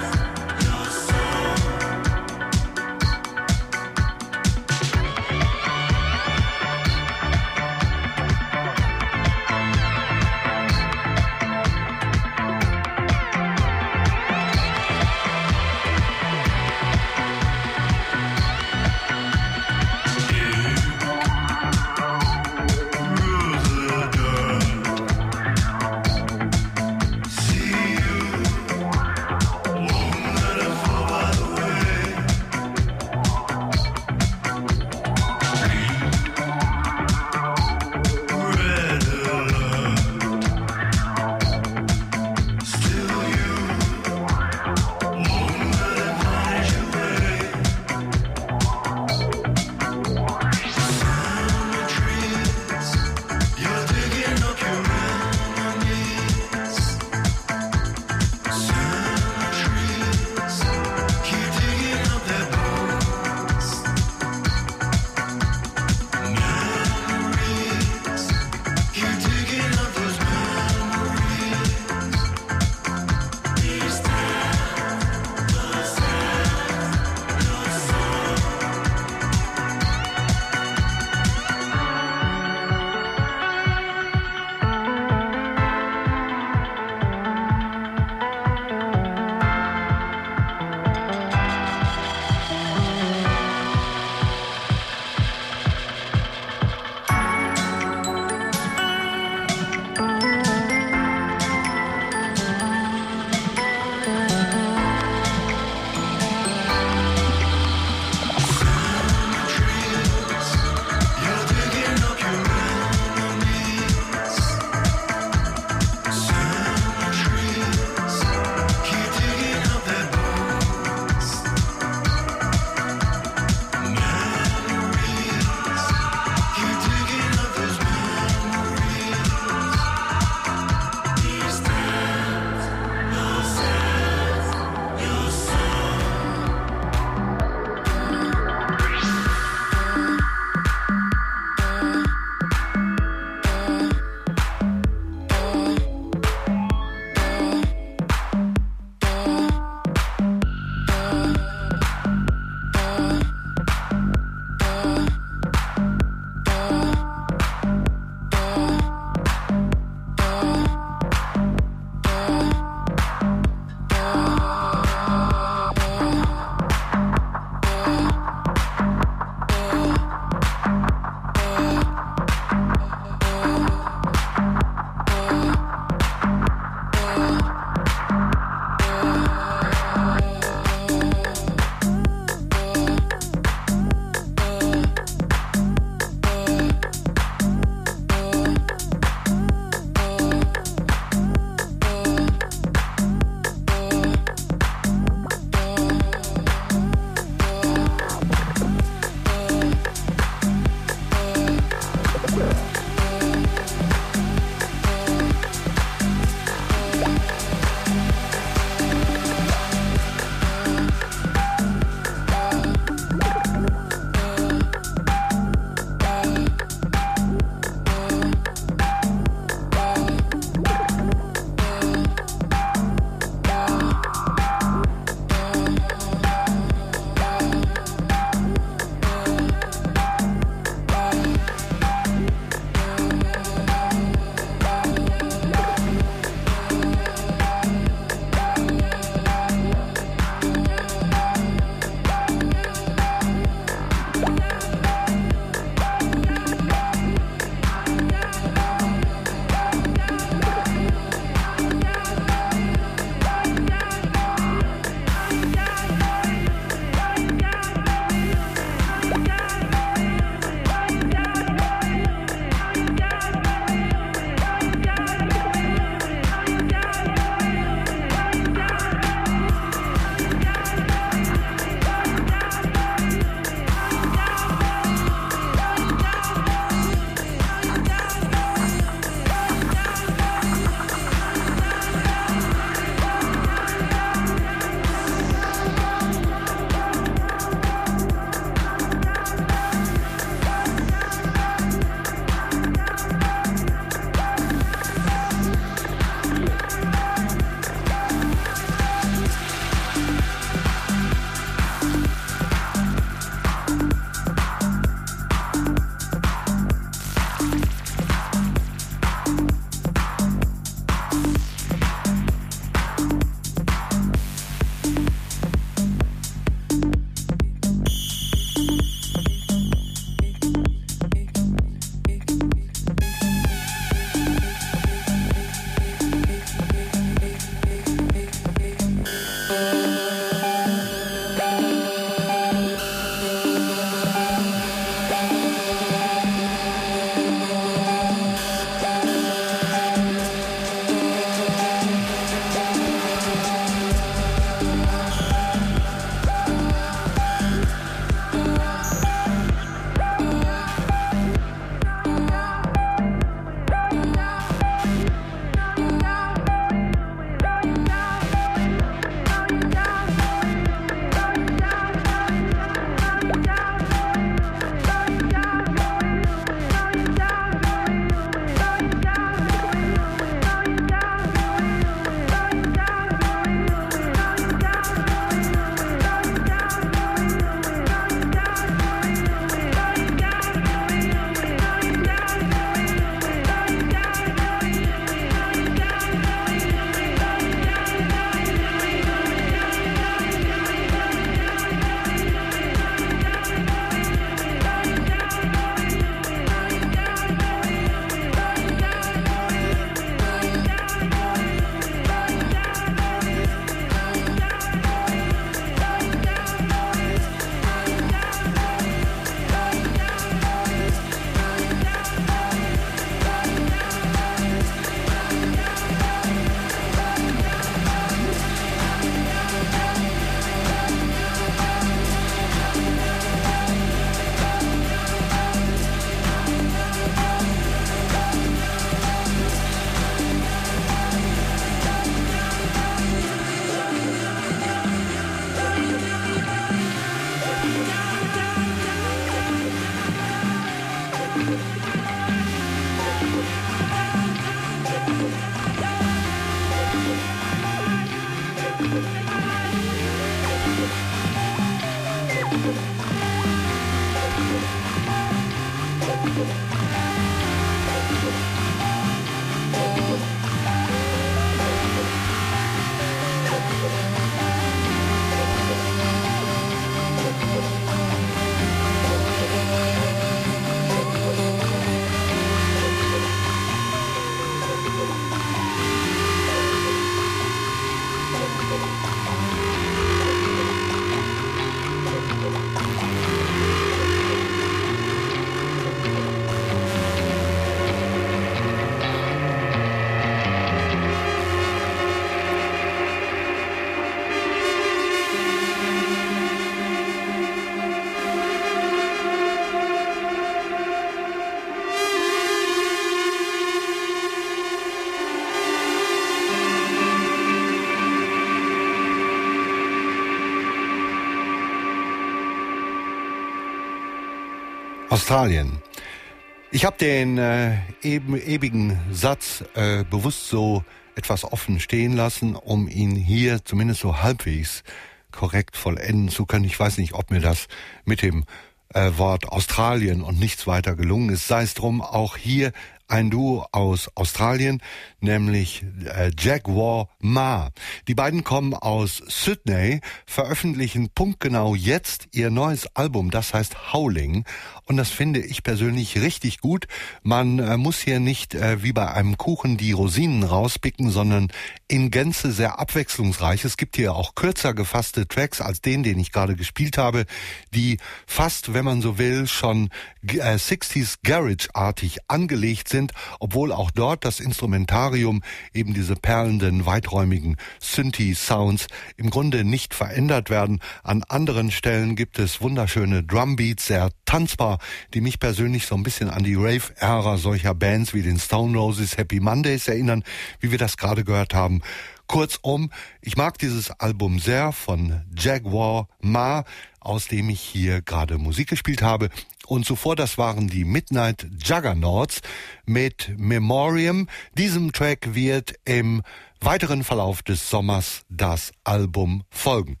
Australien. Ich habe den äh, eben, ewigen Satz äh, bewusst so etwas offen stehen lassen, um ihn hier zumindest so halbwegs korrekt vollenden zu können. Ich weiß nicht, ob mir das mit dem äh, Wort Australien und nichts weiter gelungen ist. Sei es drum, auch hier ein Duo aus Australien, nämlich äh, Jaguar Ma. Die beiden kommen aus Sydney, veröffentlichen punktgenau jetzt ihr neues Album, das heißt Howling. Und das finde ich persönlich richtig gut. Man äh, muss hier nicht äh, wie bei einem Kuchen die Rosinen rauspicken, sondern in Gänze sehr abwechslungsreich. Es gibt hier auch kürzer gefasste Tracks als den, den ich gerade gespielt habe, die fast, wenn man so will, schon äh, sechziger Garage-artig angelegt sind, obwohl auch dort das Instrumentarium, eben diese perlenden, weiträumigen Synthi-Sounds im Grunde nicht verändert werden. An anderen Stellen gibt es wunderschöne Drumbeats, sehr tanzbar, die mich persönlich so ein bisschen an die Rave-Ära solcher Bands wie den Stone Roses, Happy Mondays erinnern, wie wir das gerade gehört haben. Kurzum, ich mag dieses Album sehr von Jaguar Ma, aus dem ich hier gerade Musik gespielt habe. Und zuvor, das waren die Midnight Juggernauts mit Memoriam. Diesem Track wird im weiteren Verlauf des Sommers das Album folgen.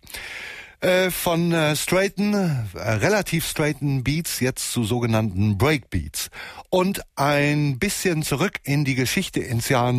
Äh, von äh, straighten, äh, relativ straighten Beats jetzt zu sogenannten Breakbeats. Und ein bisschen zurück in die Geschichte ins Jahr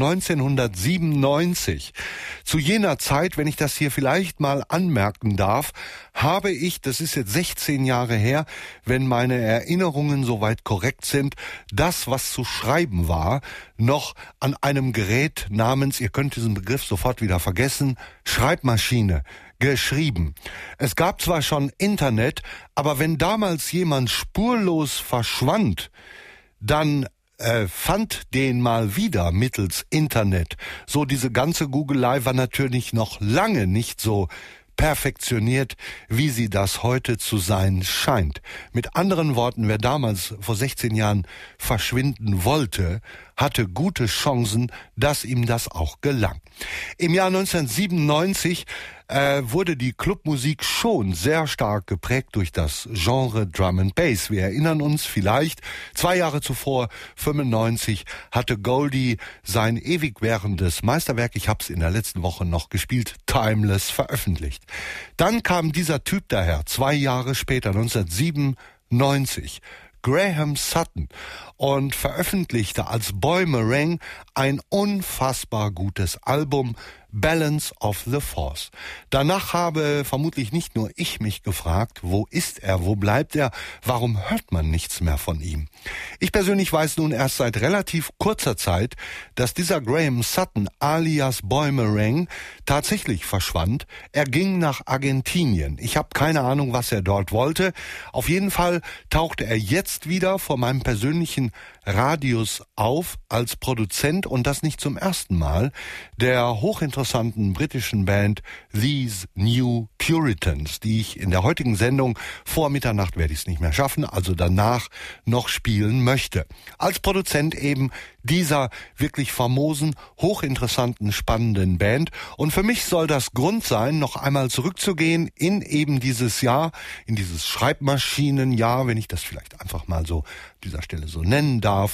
neunzehnhundertsiebenundneunzig. Zu jener Zeit, wenn ich das hier vielleicht mal anmerken darf, habe ich, das ist jetzt sechzehn Jahre her, wenn meine Erinnerungen soweit korrekt sind, das, was zu schreiben war, noch an einem Gerät namens, ihr könnt diesen Begriff sofort wieder vergessen, Schreibmaschine geschrieben. Es gab zwar schon Internet, aber wenn damals jemand spurlos verschwand, dann äh, fand den mal wieder mittels Internet. So diese ganze Googelei war natürlich noch lange nicht so perfektioniert, wie sie das heute zu sein scheint. Mit anderen Worten, wer damals vor sechzehn Jahren verschwinden wollte, hatte gute Chancen, dass ihm das auch gelang. Im Jahr neunzehnhundertsiebenundneunzig äh, wurde die Clubmusik schon sehr stark geprägt durch das Genre Drum and Bass. Wir erinnern uns vielleicht, zwei Jahre zuvor, fünfundneunzig, hatte Goldie sein ewig währendes Meisterwerk, ich habe es in der letzten Woche noch gespielt, Timeless, veröffentlicht. Dann kam dieser Typ daher, zwei Jahre später, neunzehnhundertsiebenundneunzig, Graham Sutton, und veröffentlichte als Boomerang ein unfassbar gutes Album, Balance of the Force. Danach habe vermutlich nicht nur ich mich gefragt, wo ist er, wo bleibt er, warum hört man nichts mehr von ihm? Ich persönlich weiß nun erst seit relativ kurzer Zeit, dass dieser Graham Sutton alias Boomerang tatsächlich verschwand. Er ging nach Argentinien. Ich habe keine Ahnung, was er dort wollte. Auf jeden Fall tauchte er jetzt wieder vor meinem persönlichen Radius auf als Produzent, und das nicht zum ersten Mal, der hochinteressanten britischen Band These New Puritans, die ich in der heutigen Sendung, vor Mitternacht werde ich es nicht mehr schaffen, also danach noch spielen möchte. Als Produzent eben dieser wirklich famosen, hochinteressanten, spannenden Band. Und für mich soll das Grund sein, noch einmal zurückzugehen in eben dieses Jahr, in dieses Schreibmaschinenjahr, wenn ich das vielleicht einfach mal so an dieser Stelle so nennen darf,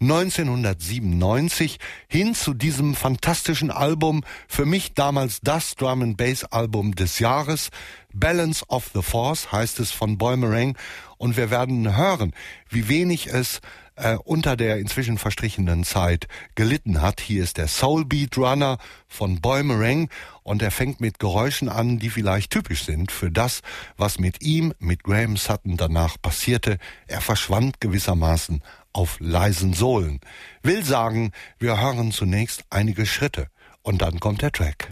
neunzehnhundertsiebenundneunzig, hin zu diesem fantastischen Album, für mich damals das Drum and Bass Album des Jahres, Balance of the Force heißt es von Boomerang, und wir werden hören, wie wenig es äh, unter der inzwischen verstrichenen Zeit gelitten hat. Hier ist der Soul Beat Runner von Boomerang, und er fängt mit Geräuschen an, die vielleicht typisch sind für das, was mit ihm, mit Graham Sutton danach passierte. Er verschwand gewissermaßen auf leisen Sohlen. Will sagen, wir hören zunächst einige Schritte und dann kommt der Track.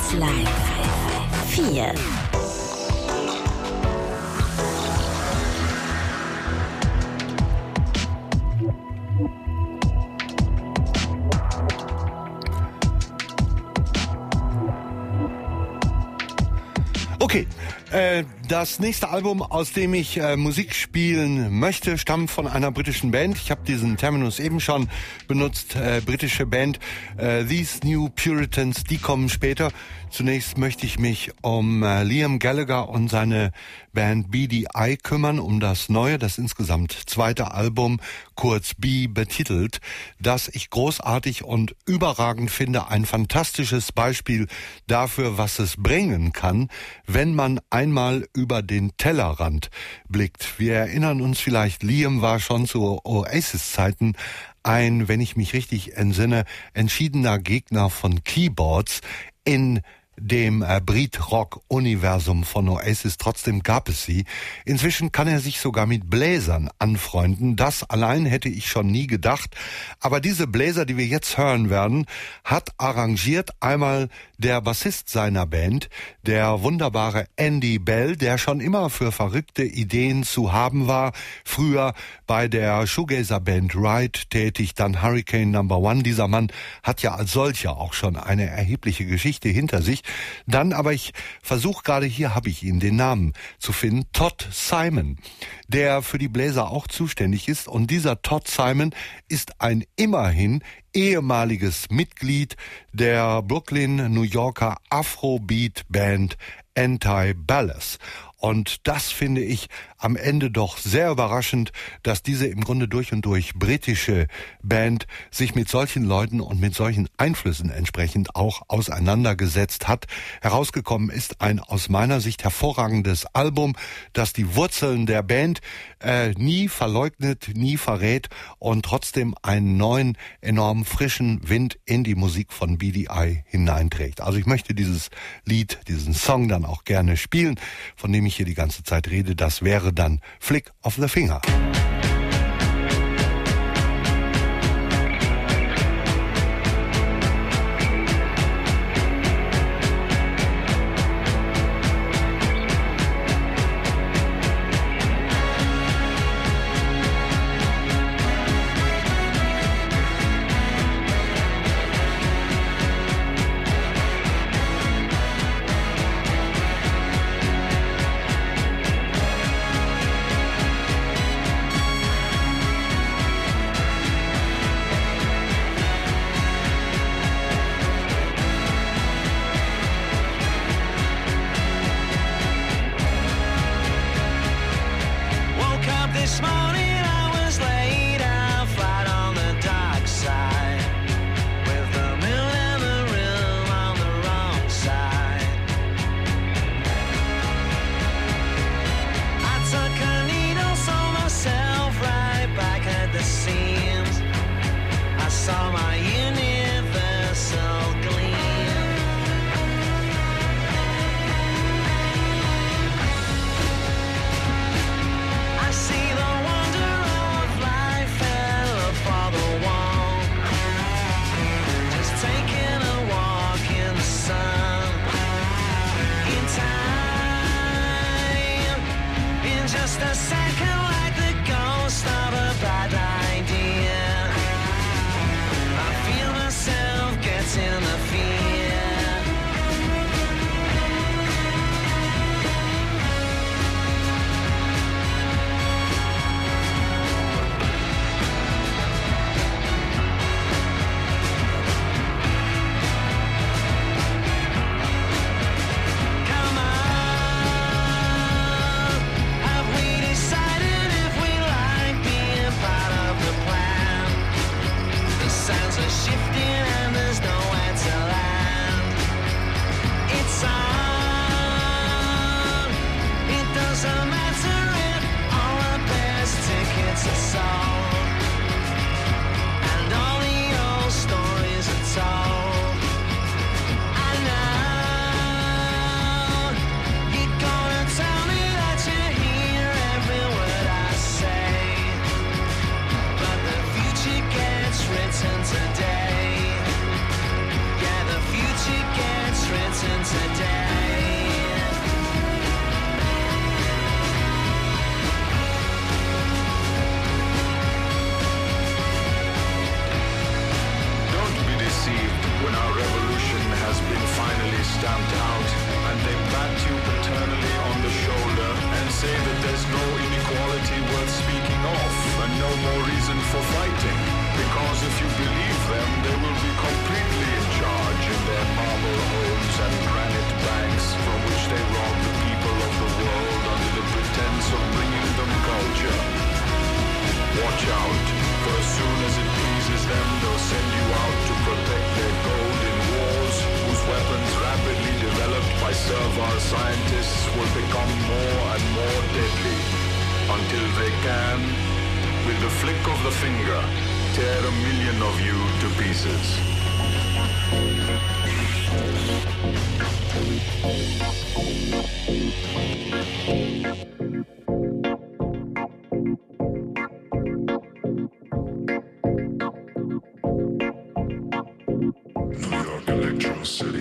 eins Live vier. Okay, äh, das nächste Album, aus dem ich äh, Musik spielen möchte, stammt von einer britischen Band. Ich habe diesen Terminus eben schon benutzt, äh, britische Band. Äh, These New Puritans, die kommen später. Zunächst möchte ich mich um äh, Liam Gallagher und seine Band B D I kümmern, um das neue, das insgesamt zweite Album, kurz B betitelt, das ich großartig und überragend finde. Ein fantastisches Beispiel dafür, was es bringen kann, wenn man einmal über den Tellerrand blickt. Wir erinnern uns vielleicht, Liam war schon zu Oasis-Zeiten ein, wenn ich mich richtig entsinne, entschiedener Gegner von Keyboards in dem äh, Brit-Rock-Universum von Oasis. Trotzdem gab es sie. Inzwischen kann er sich sogar mit Bläsern anfreunden. Das allein hätte ich schon nie gedacht. Aber diese Bläser, die wir jetzt hören werden, hat arrangiert einmal der Bassist seiner Band, der wunderbare Andy Bell, der schon immer für verrückte Ideen zu haben war. Früher bei der Shoegazer-Band Ride tätig, dann Hurricane Number One. Dieser Mann hat ja als solcher auch schon eine erhebliche Geschichte hinter sich. Dann aber, ich versuche gerade, hier habe ich ihn, den Namen zu finden, Todd Simon, der für die Bläser auch zuständig ist. Und dieser Todd Simon ist ein immerhin ehemaliges Mitglied der Brooklyn, New Yorker Afrobeat-Band Anti-Ballast. Und das finde ich am Ende doch sehr überraschend, dass diese im Grunde durch und durch britische Band sich mit solchen Leuten und mit solchen Einflüssen entsprechend auch auseinandergesetzt hat. Herausgekommen ist ein aus meiner Sicht hervorragendes Album, das die Wurzeln der Band äh, nie verleugnet, nie verrät und trotzdem einen neuen, enorm frischen Wind in die Musik von B D I hineinträgt. Also ich möchte dieses Lied, diesen Song dann auch gerne spielen, von dem ich hier die ganze Zeit rede. Das wäre dann Flick of the Finger. for fighting, because if you believe them, they will be completely in charge in their marble homes and granite banks from which they rob the people of the world under the pretense of bringing them culture. Watch out, for as soon as it pleases them, they'll send you out to protect their gold in wars whose weapons rapidly developed by servile scientists will become more and more deadly, until they can, with the flick of the finger, tear a million of you to pieces. New York Electro City.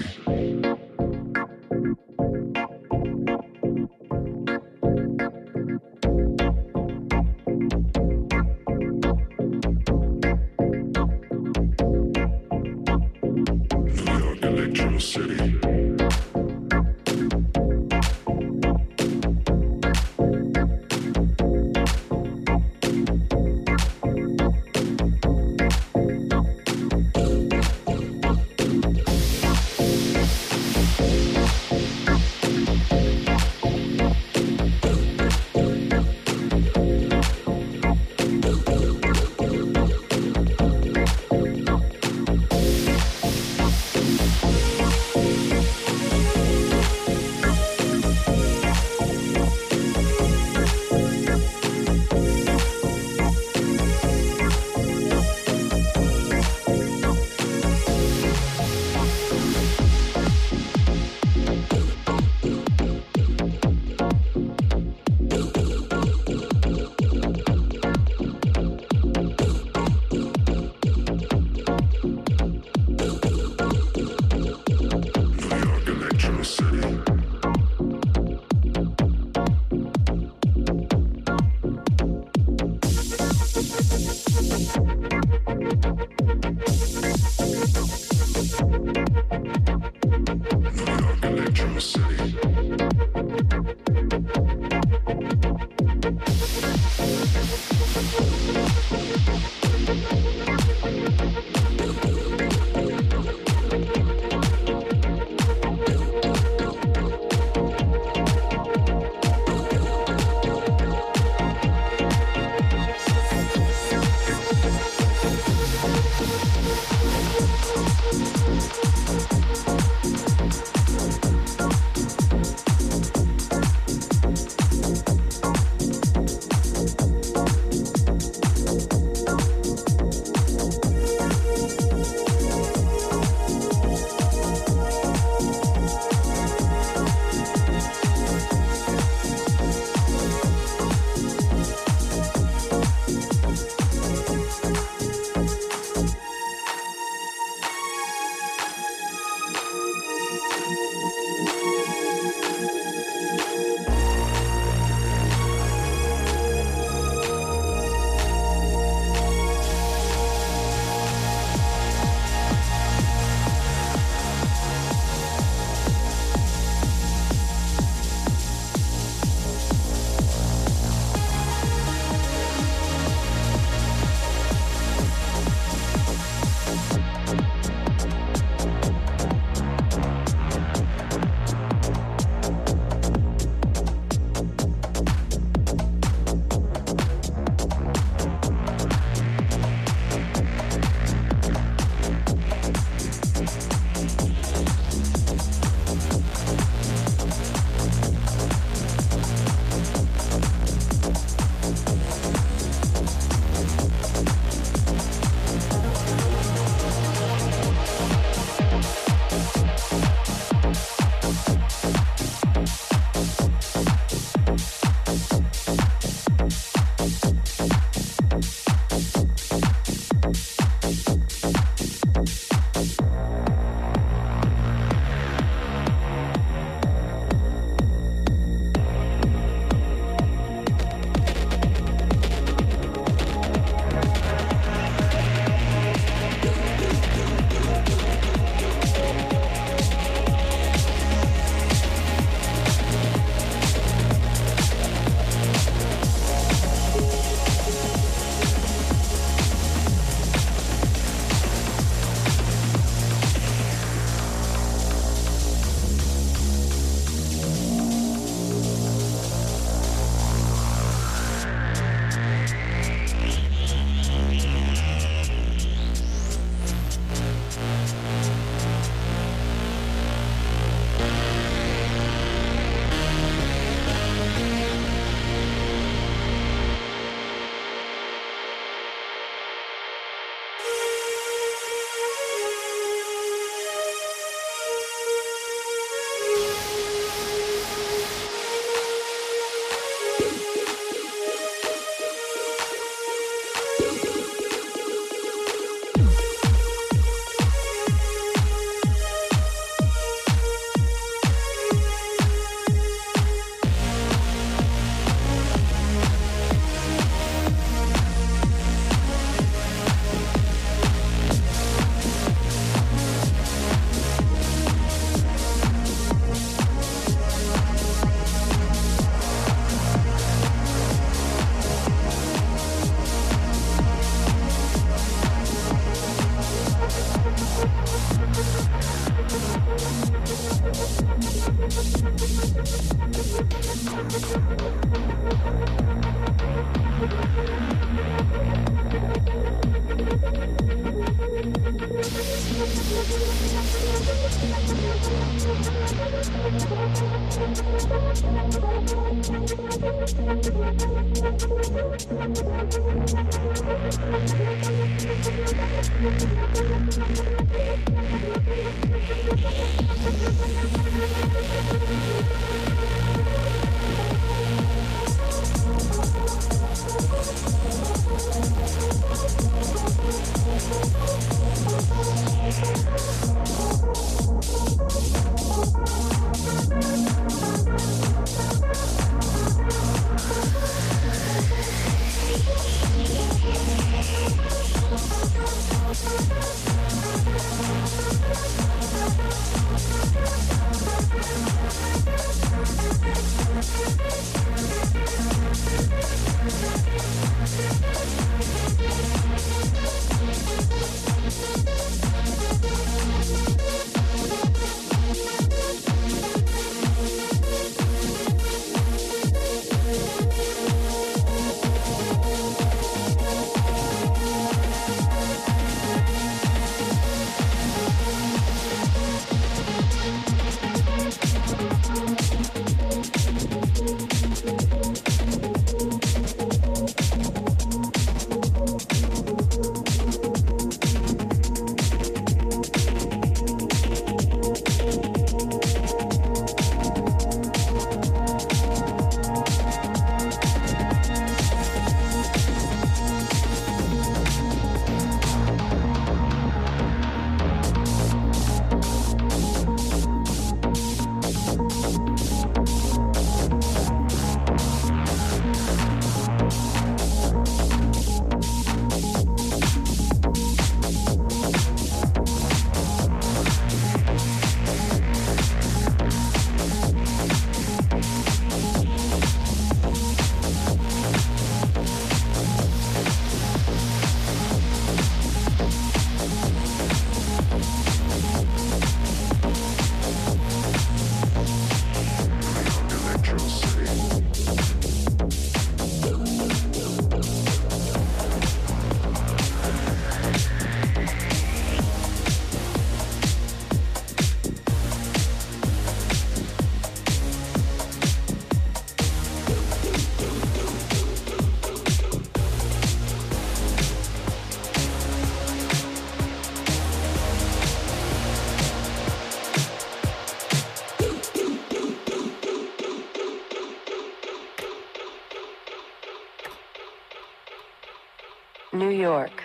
New York,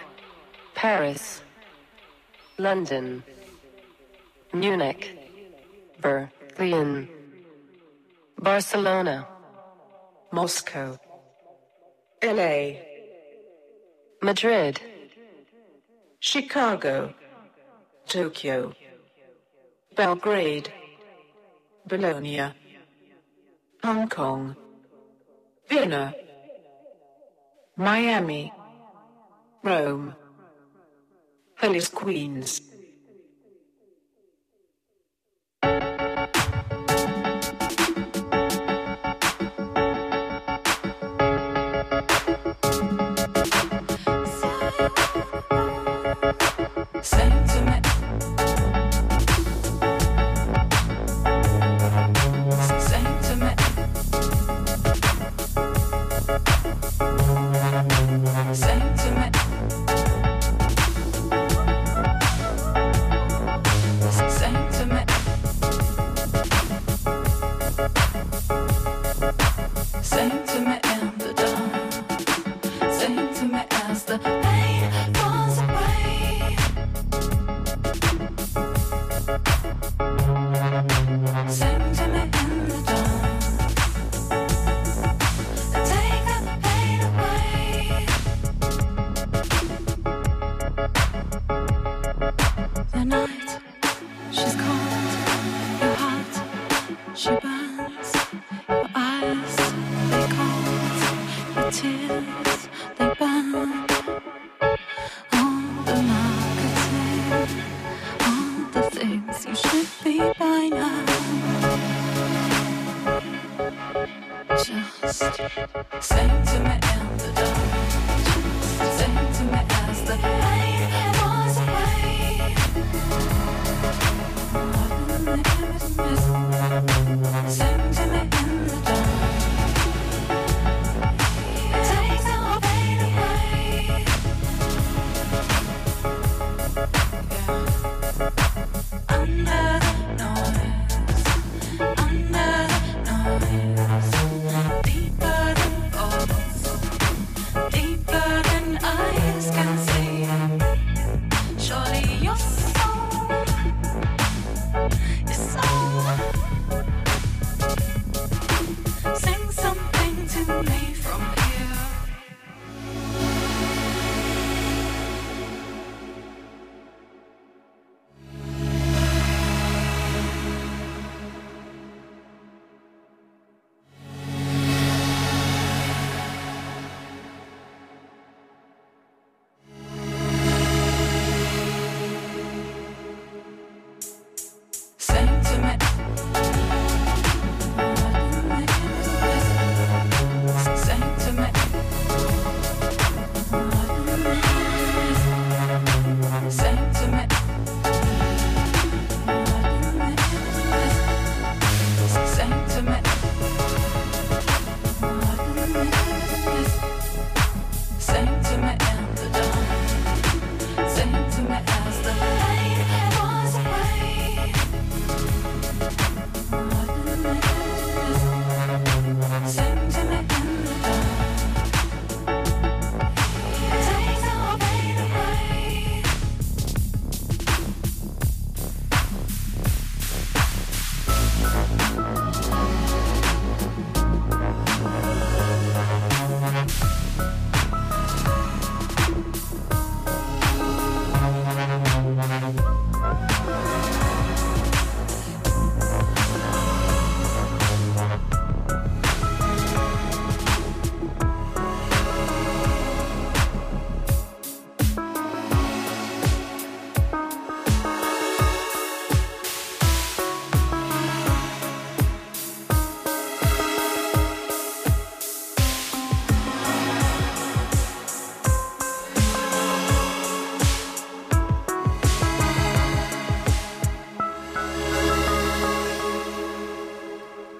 Paris, London, Munich, Berlin, Barcelona, Moscow, L A, Madrid, Chicago, Tokyo, Belgrade, Bologna, Hong Kong, Vienna, Miami, Rome, Alice Queens. Sing to me. Sing to me. Sing to me. Sing to me. Sing to me in the dark. Sing to me as the pain falls away. Sing to me in the dark. Take the pain away. The night, she's cold. Your heart, she burns. Your eyes, they cold. Your tears, they burn. All the marketing, all the things you should be by now. Just sing to me in the dark. Just sing to me as the pain falls away. Sing to me in the dark. Take the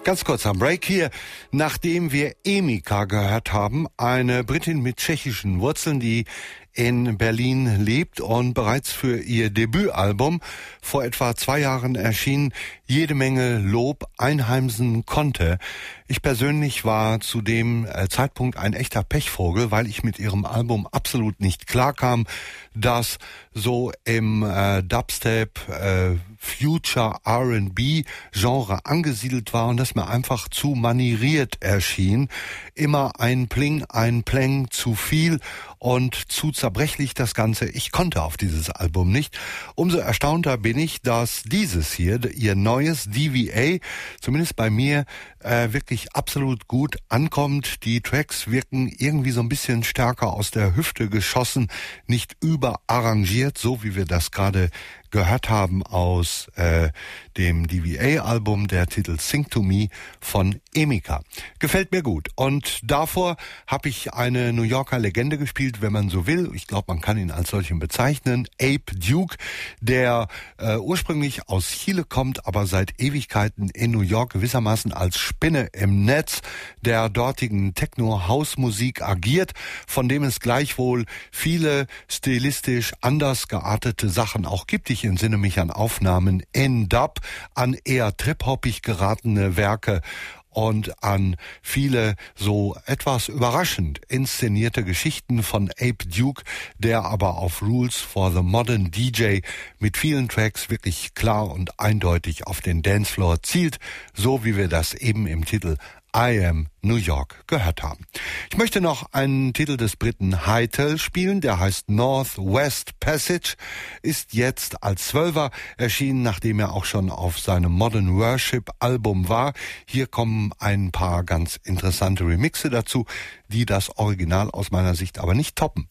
Ganz kurz am Break hier, nachdem wir Emika gehört haben, eine Britin mit tschechischen Wurzeln, die in Berlin lebt und bereits für ihr Debütalbum vor etwa zwei Jahren erschien, jede Menge Lob einheimsen konnte. Ich persönlich war zu dem Zeitpunkt ein echter Pechvogel, weil ich mit ihrem Album absolut nicht klarkam, das so im äh, Dubstep, äh, Future R and B Genre angesiedelt war und das mir einfach zu manieriert erschien. Immer ein Pling, ein Pläng zu viel und zu zerbrechlich das Ganze. Ich konnte auf dieses Album nicht. Umso erstaunter bin ich, dass dieses hier, ihr neues D V A, zumindest bei mir, äh, wirklich absolut gut ankommt. Die Tracks wirken irgendwie so ein bisschen stärker aus der Hüfte geschossen, nicht überarrangiert, so wie wir das gerade gehört haben aus äh, dem D V A-Album, der Titel Sing to Me von Emika. Gefällt mir gut. Und davor habe ich eine New Yorker Legende gespielt, wenn man so will. Ich glaube, man kann ihn als solchen bezeichnen. Ape Duke, der äh, ursprünglich aus Chile kommt, aber seit Ewigkeiten in New York gewissermaßen als Spinne im Netz der dortigen Techno-House-Musik agiert, von dem es gleichwohl viele stilistisch anders geartete Sachen auch gibt. Ich entsinne mich an Aufnahmen in Dub, an eher trip-hoppig geratene Werke und an viele so etwas überraschend inszenierte Geschichten von Ape Duke, der aber auf Rules for the Modern D J mit vielen Tracks wirklich klar und eindeutig auf den Dancefloor zielt, so wie wir das eben im Titel I Am New York gehört haben. Ich möchte noch einen Titel des Briten Hytel spielen, der heißt Northwest Passage, ist jetzt als Zwölfer erschienen, nachdem er auch schon auf seinem Modern Worship Album war. Hier kommen ein paar ganz interessante Remixe dazu, die das Original aus meiner Sicht aber nicht toppen.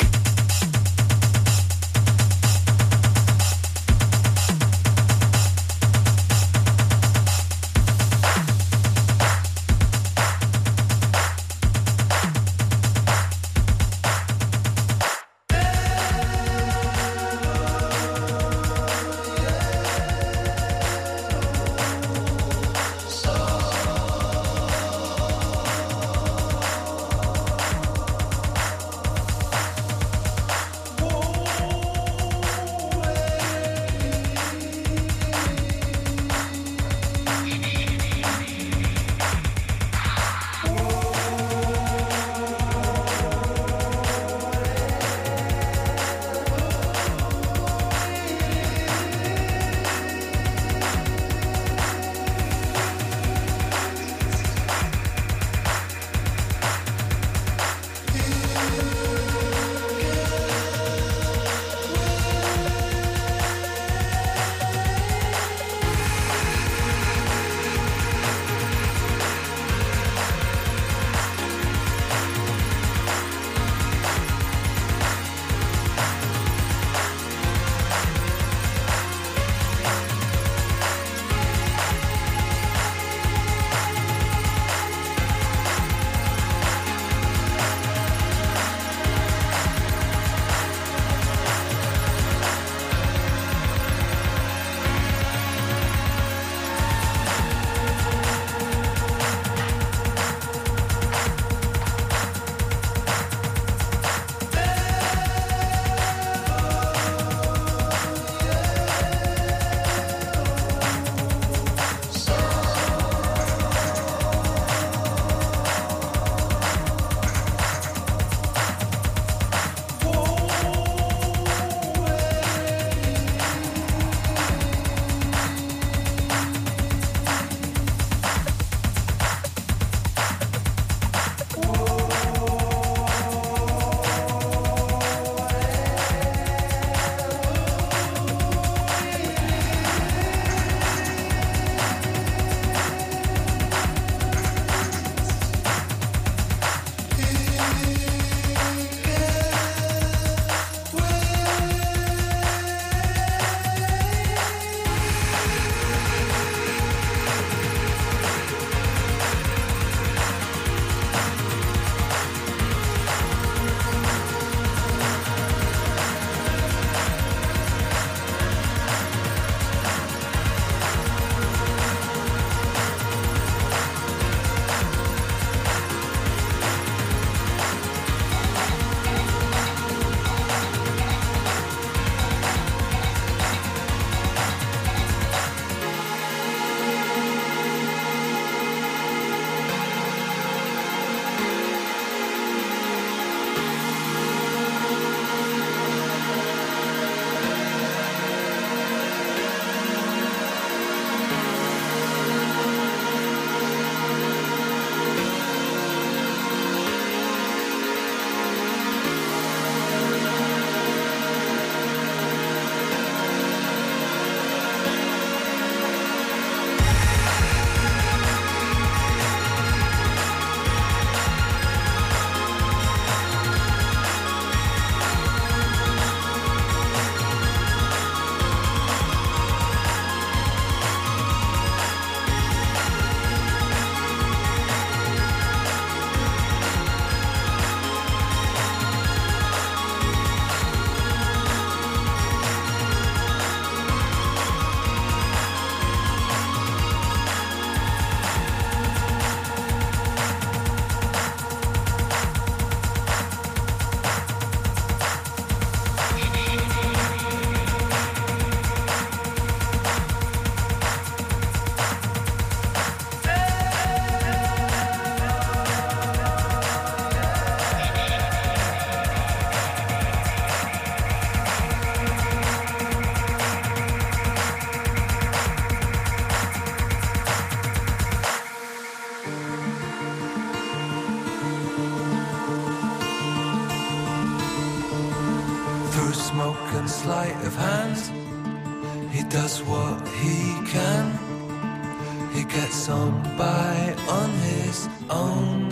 through smoke and sleight of hand. He does what he can. He gets on by on his own.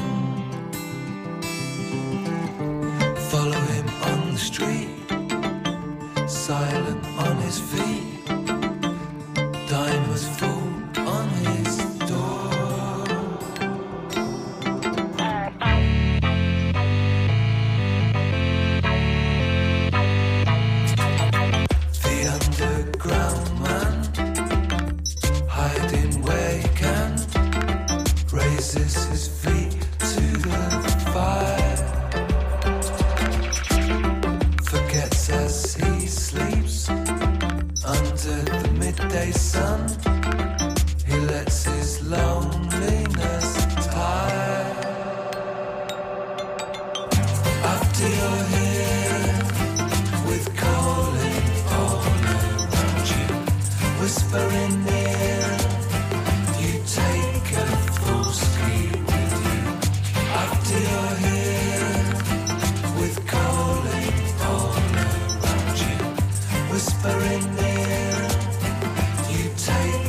Follow him on the street, silent on his feet. Diamonds fall on his door. The underground man, hiding where he can, raises his feet to the fire. Forgets as he sleeps under the midday sun. He lets his loneliness tire. After you're here with calling all around you, whispering near, you take a full ski with you. After you're here with calling all around you, whispering near, you take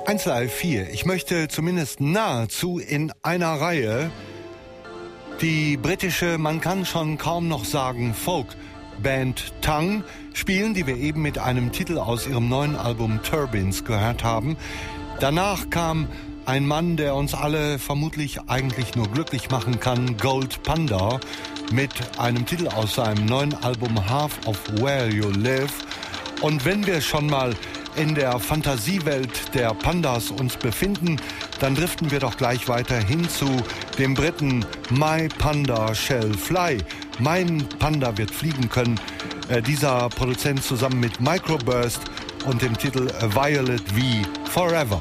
eins Live vier. Ich möchte zumindest nahezu in einer Reihe die britische, man kann schon kaum noch sagen, Folkband Tongue spielen, die wir eben mit einem Titel aus ihrem neuen Album Turbines gehört haben. Danach kam ein Mann, der uns alle vermutlich eigentlich nur glücklich machen kann, Gold Panda, mit einem Titel aus seinem neuen Album Half of Where You Live. Und wenn wir schon mal in der Fantasiewelt der Pandas uns befinden, dann driften wir doch gleich weiter hin zu dem Briten My Panda Shall Fly. Mein Panda wird fliegen können. Äh, dieser Produzent zusammen mit Microburst und dem Titel Violet V Forever.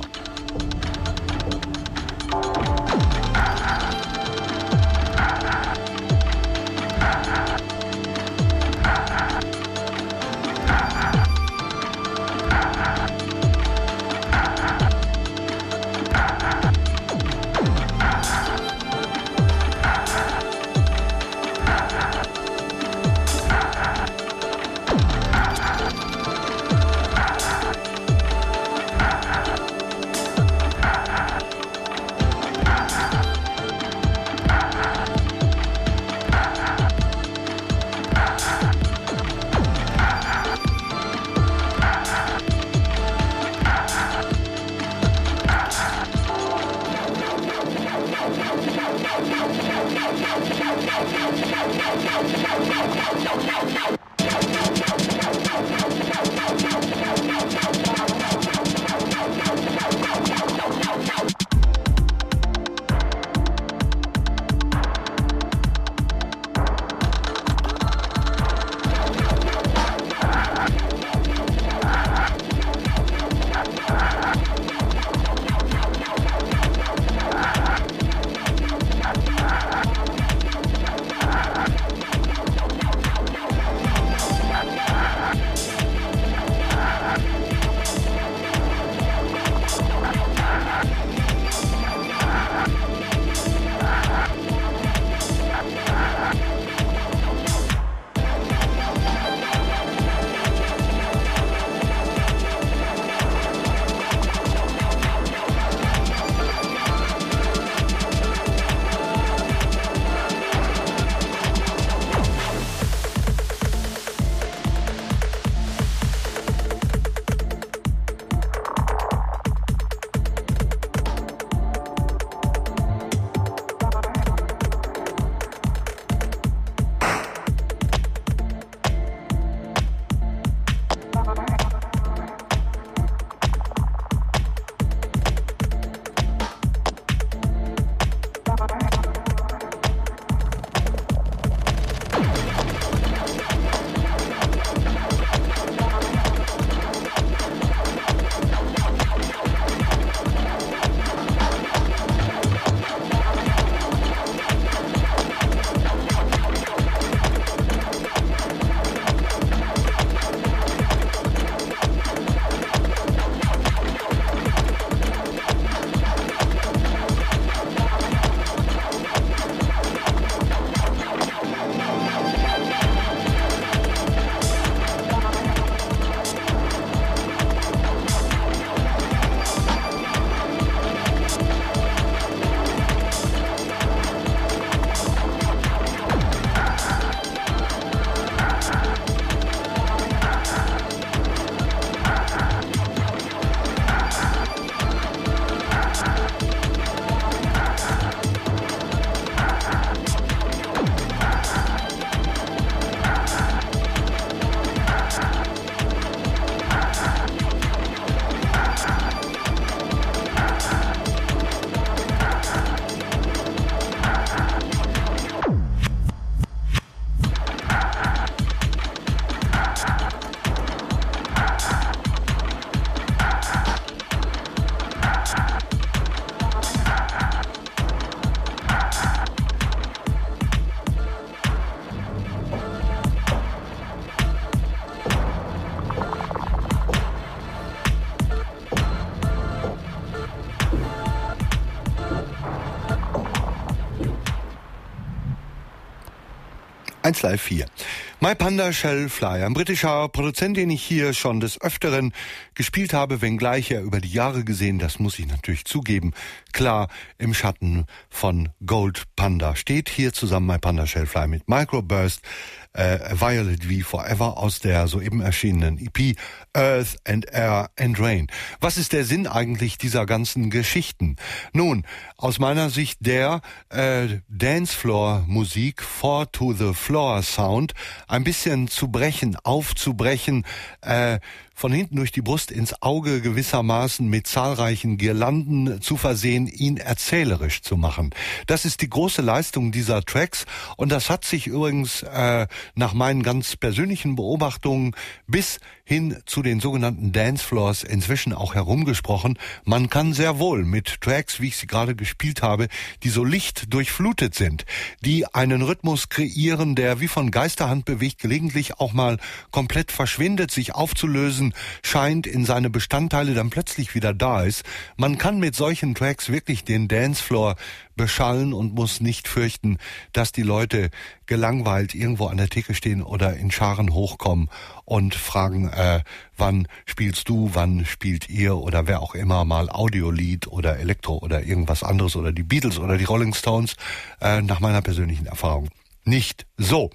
eins Live vier. My Panda Shall Fly, ein britischer Produzent, den ich hier schon des Öfteren gespielt habe, wenngleich er über die Jahre gesehen, das muss ich natürlich zugeben, klar im Schatten von Gold Panda steht. Hier zusammen My Panda Shall Fly mit Microburst, äh, Violet V Forever aus der soeben erschienenen E P Earth and Air and Rain. Was ist der Sinn eigentlich dieser ganzen Geschichten? Nun, aus meiner Sicht der äh, Dancefloor-Musik, Four to the Floor Sound, ein bisschen zu brechen, aufzubrechen, äh, von hinten durch die Brust ins Auge gewissermaßen mit zahlreichen Girlanden zu versehen, ihn erzählerisch zu machen. Das ist die große Leistung dieser Tracks und das hat sich übrigens äh, nach meinen ganz persönlichen Beobachtungen bis hin zu den sogenannten Dancefloors inzwischen auch herumgesprochen. Man kann sehr wohl mit Tracks, wie ich sie gerade gespielt habe, die so licht durchflutet sind, die einen Rhythmus kreieren, der wie von Geisterhand bewegt, gelegentlich auch mal komplett verschwindet, sich aufzulösen scheint, in seine Bestandteile dann plötzlich wieder da ist. Man kann mit solchen Tracks wirklich den Dancefloor beschallen und muss nicht fürchten, dass die Leute gelangweilt irgendwo an der Theke stehen oder in Scharen hochkommen und fragen, äh, wann spielst du, wann spielt ihr oder wer auch immer mal Audiolied oder Elektro oder irgendwas anderes oder die Beatles oder die Rolling Stones, äh, nach meiner persönlichen Erfahrung nicht so.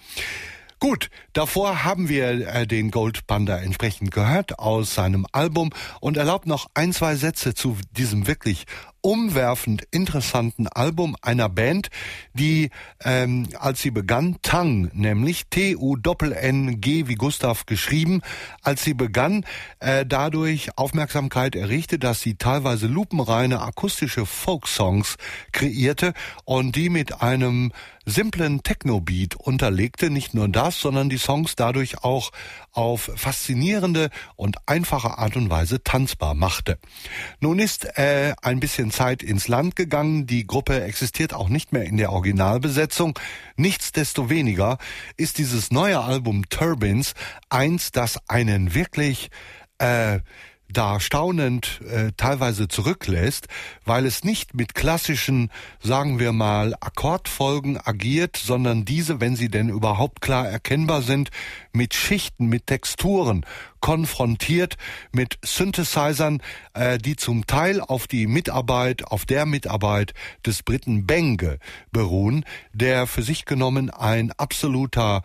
Gut, davor haben wir äh, den Gold Panda entsprechend gehört aus seinem Album und erlaubt noch ein, zwei Sätze zu diesem wirklich umwerfend interessanten Album einer Band, die, ähm, als sie begann, Tang, nämlich T U N N G wie Gustav geschrieben, als sie begann, äh, dadurch Aufmerksamkeit erregte, dass sie teilweise lupenreine akustische Folksongs kreierte und die mit einem simplen Techno-Beat unterlegte. Nicht nur das, sondern die Songs dadurch auch auf faszinierende und einfache Art und Weise tanzbar machte. Nun ist äh, ein bisschen Zeit ins Land gegangen. Die Gruppe existiert auch nicht mehr in der Originalbesetzung. Nichtsdestoweniger ist dieses neue Album Turbines eins, das einen wirklich äh, da staunend äh, teilweise zurücklässt, weil es nicht mit klassischen, sagen wir mal, Akkordfolgen agiert, sondern diese, wenn sie denn überhaupt klar erkennbar sind, mit Schichten, mit Texturen konfrontiert, mit Synthesizern, äh, die zum Teil auf die Mitarbeit, auf der Mitarbeit des Briten Benge beruhen, der für sich genommen ein absoluter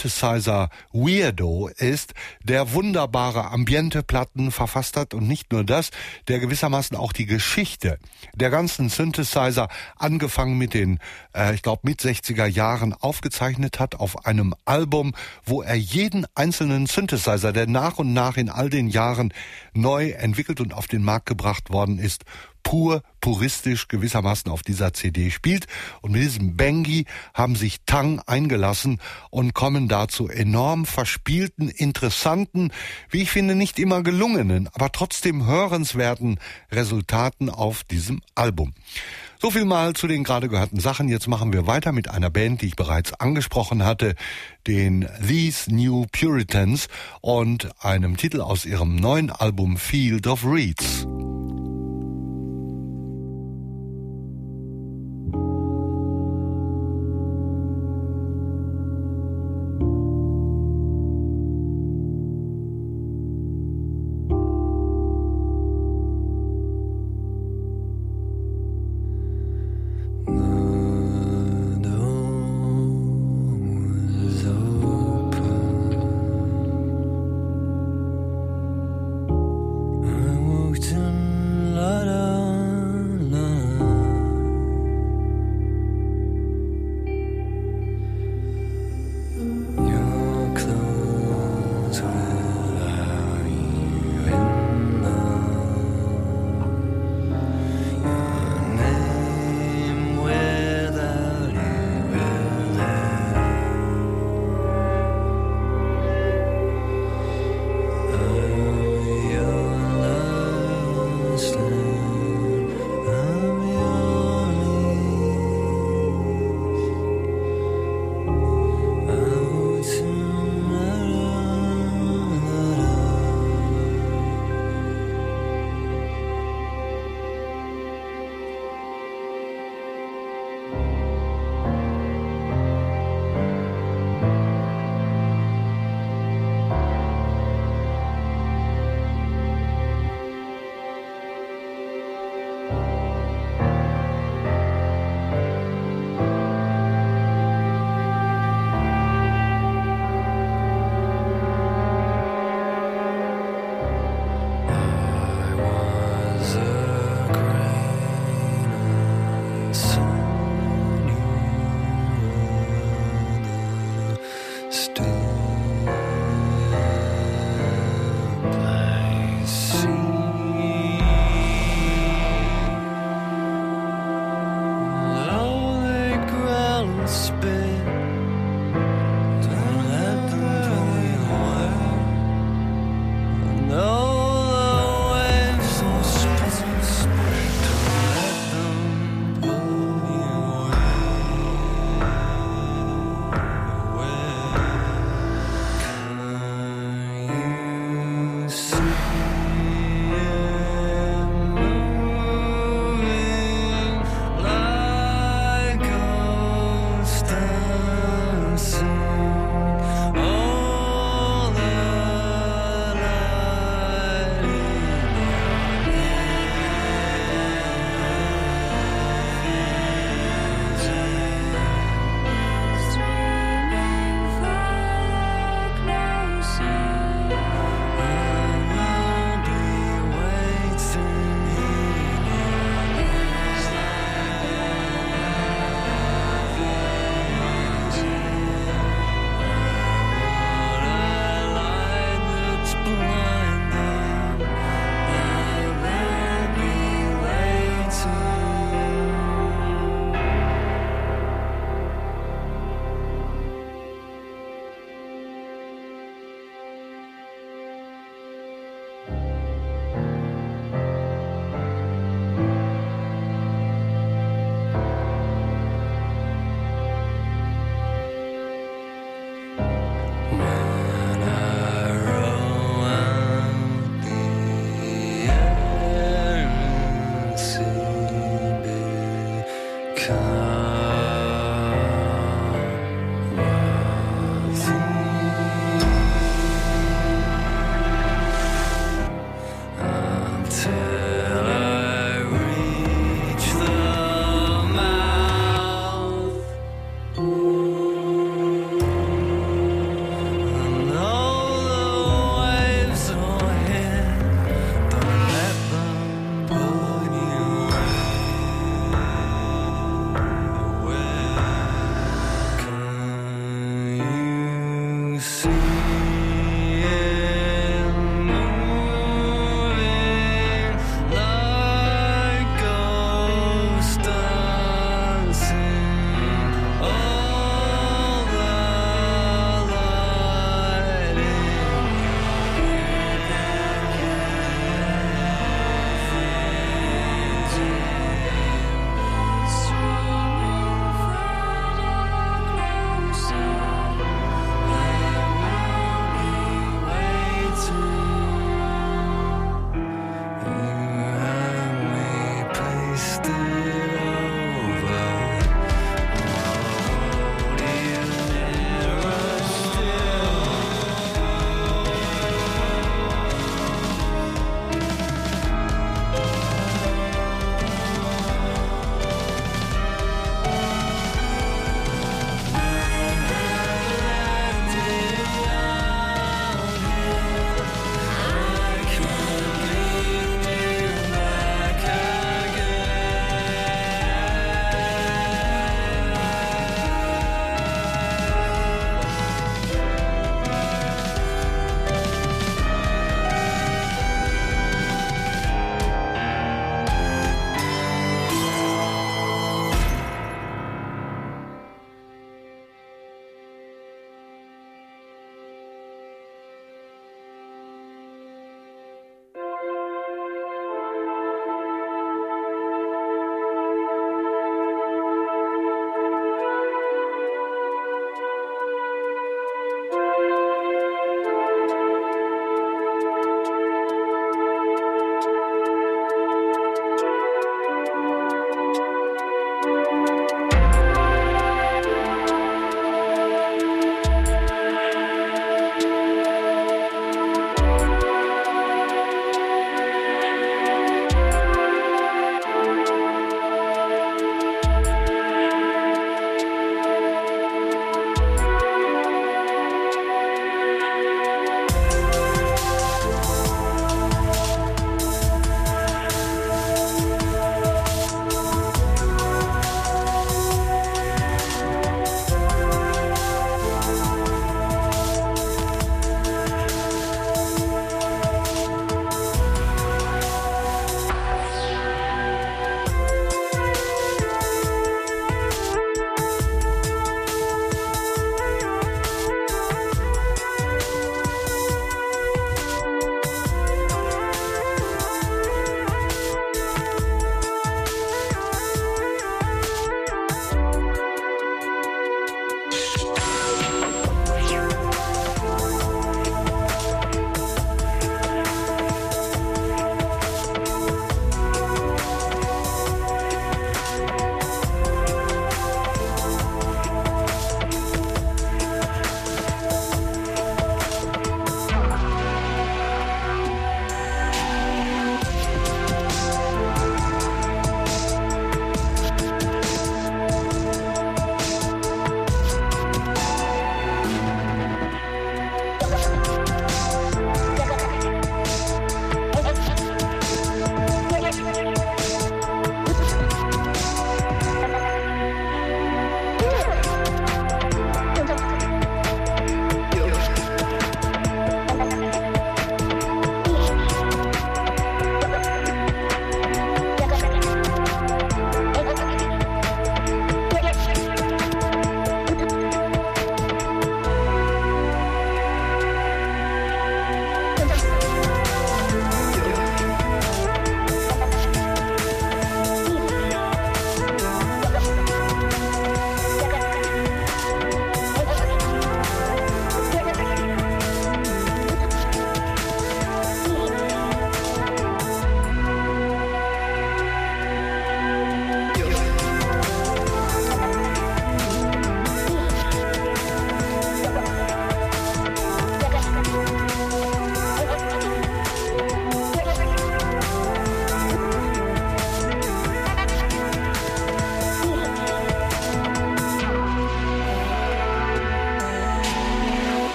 Synthesizer-Weirdo ist, der wunderbare Ambiente-Platten verfasst hat und nicht nur das, der gewissermaßen auch die Geschichte der ganzen Synthesizer, angefangen mit den, äh, ich glaube, mit sechziger Jahren aufgezeichnet hat auf einem Album, wo er jeden einzelnen Synthesizer, der nach und nach in all den Jahren neu entwickelt und auf den Markt gebracht worden ist, pur, puristisch gewissermaßen auf dieser C D spielt. Und mit diesem Bengi haben sich Tang eingelassen und kommen dazu enorm verspielten, interessanten, wie ich finde, nicht immer gelungenen, aber trotzdem hörenswerten Resultaten auf diesem Album. So viel mal zu den gerade gehörten Sachen. Jetzt machen wir weiter mit einer Band, die ich bereits angesprochen hatte, den These New Puritans und einem Titel aus ihrem neuen Album Field of Reeds.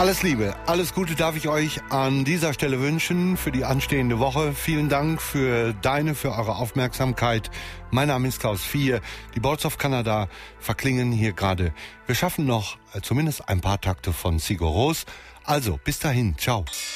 Alles Liebe, alles Gute darf ich euch an dieser Stelle wünschen für die anstehende Woche. Vielen Dank für deine, für eure Aufmerksamkeit. Mein Name ist Klaus Vier. Die Boards of Canada verklingen hier gerade. Wir schaffen noch äh, zumindest ein paar Takte von Sigur Rós. Also, bis dahin, ciao.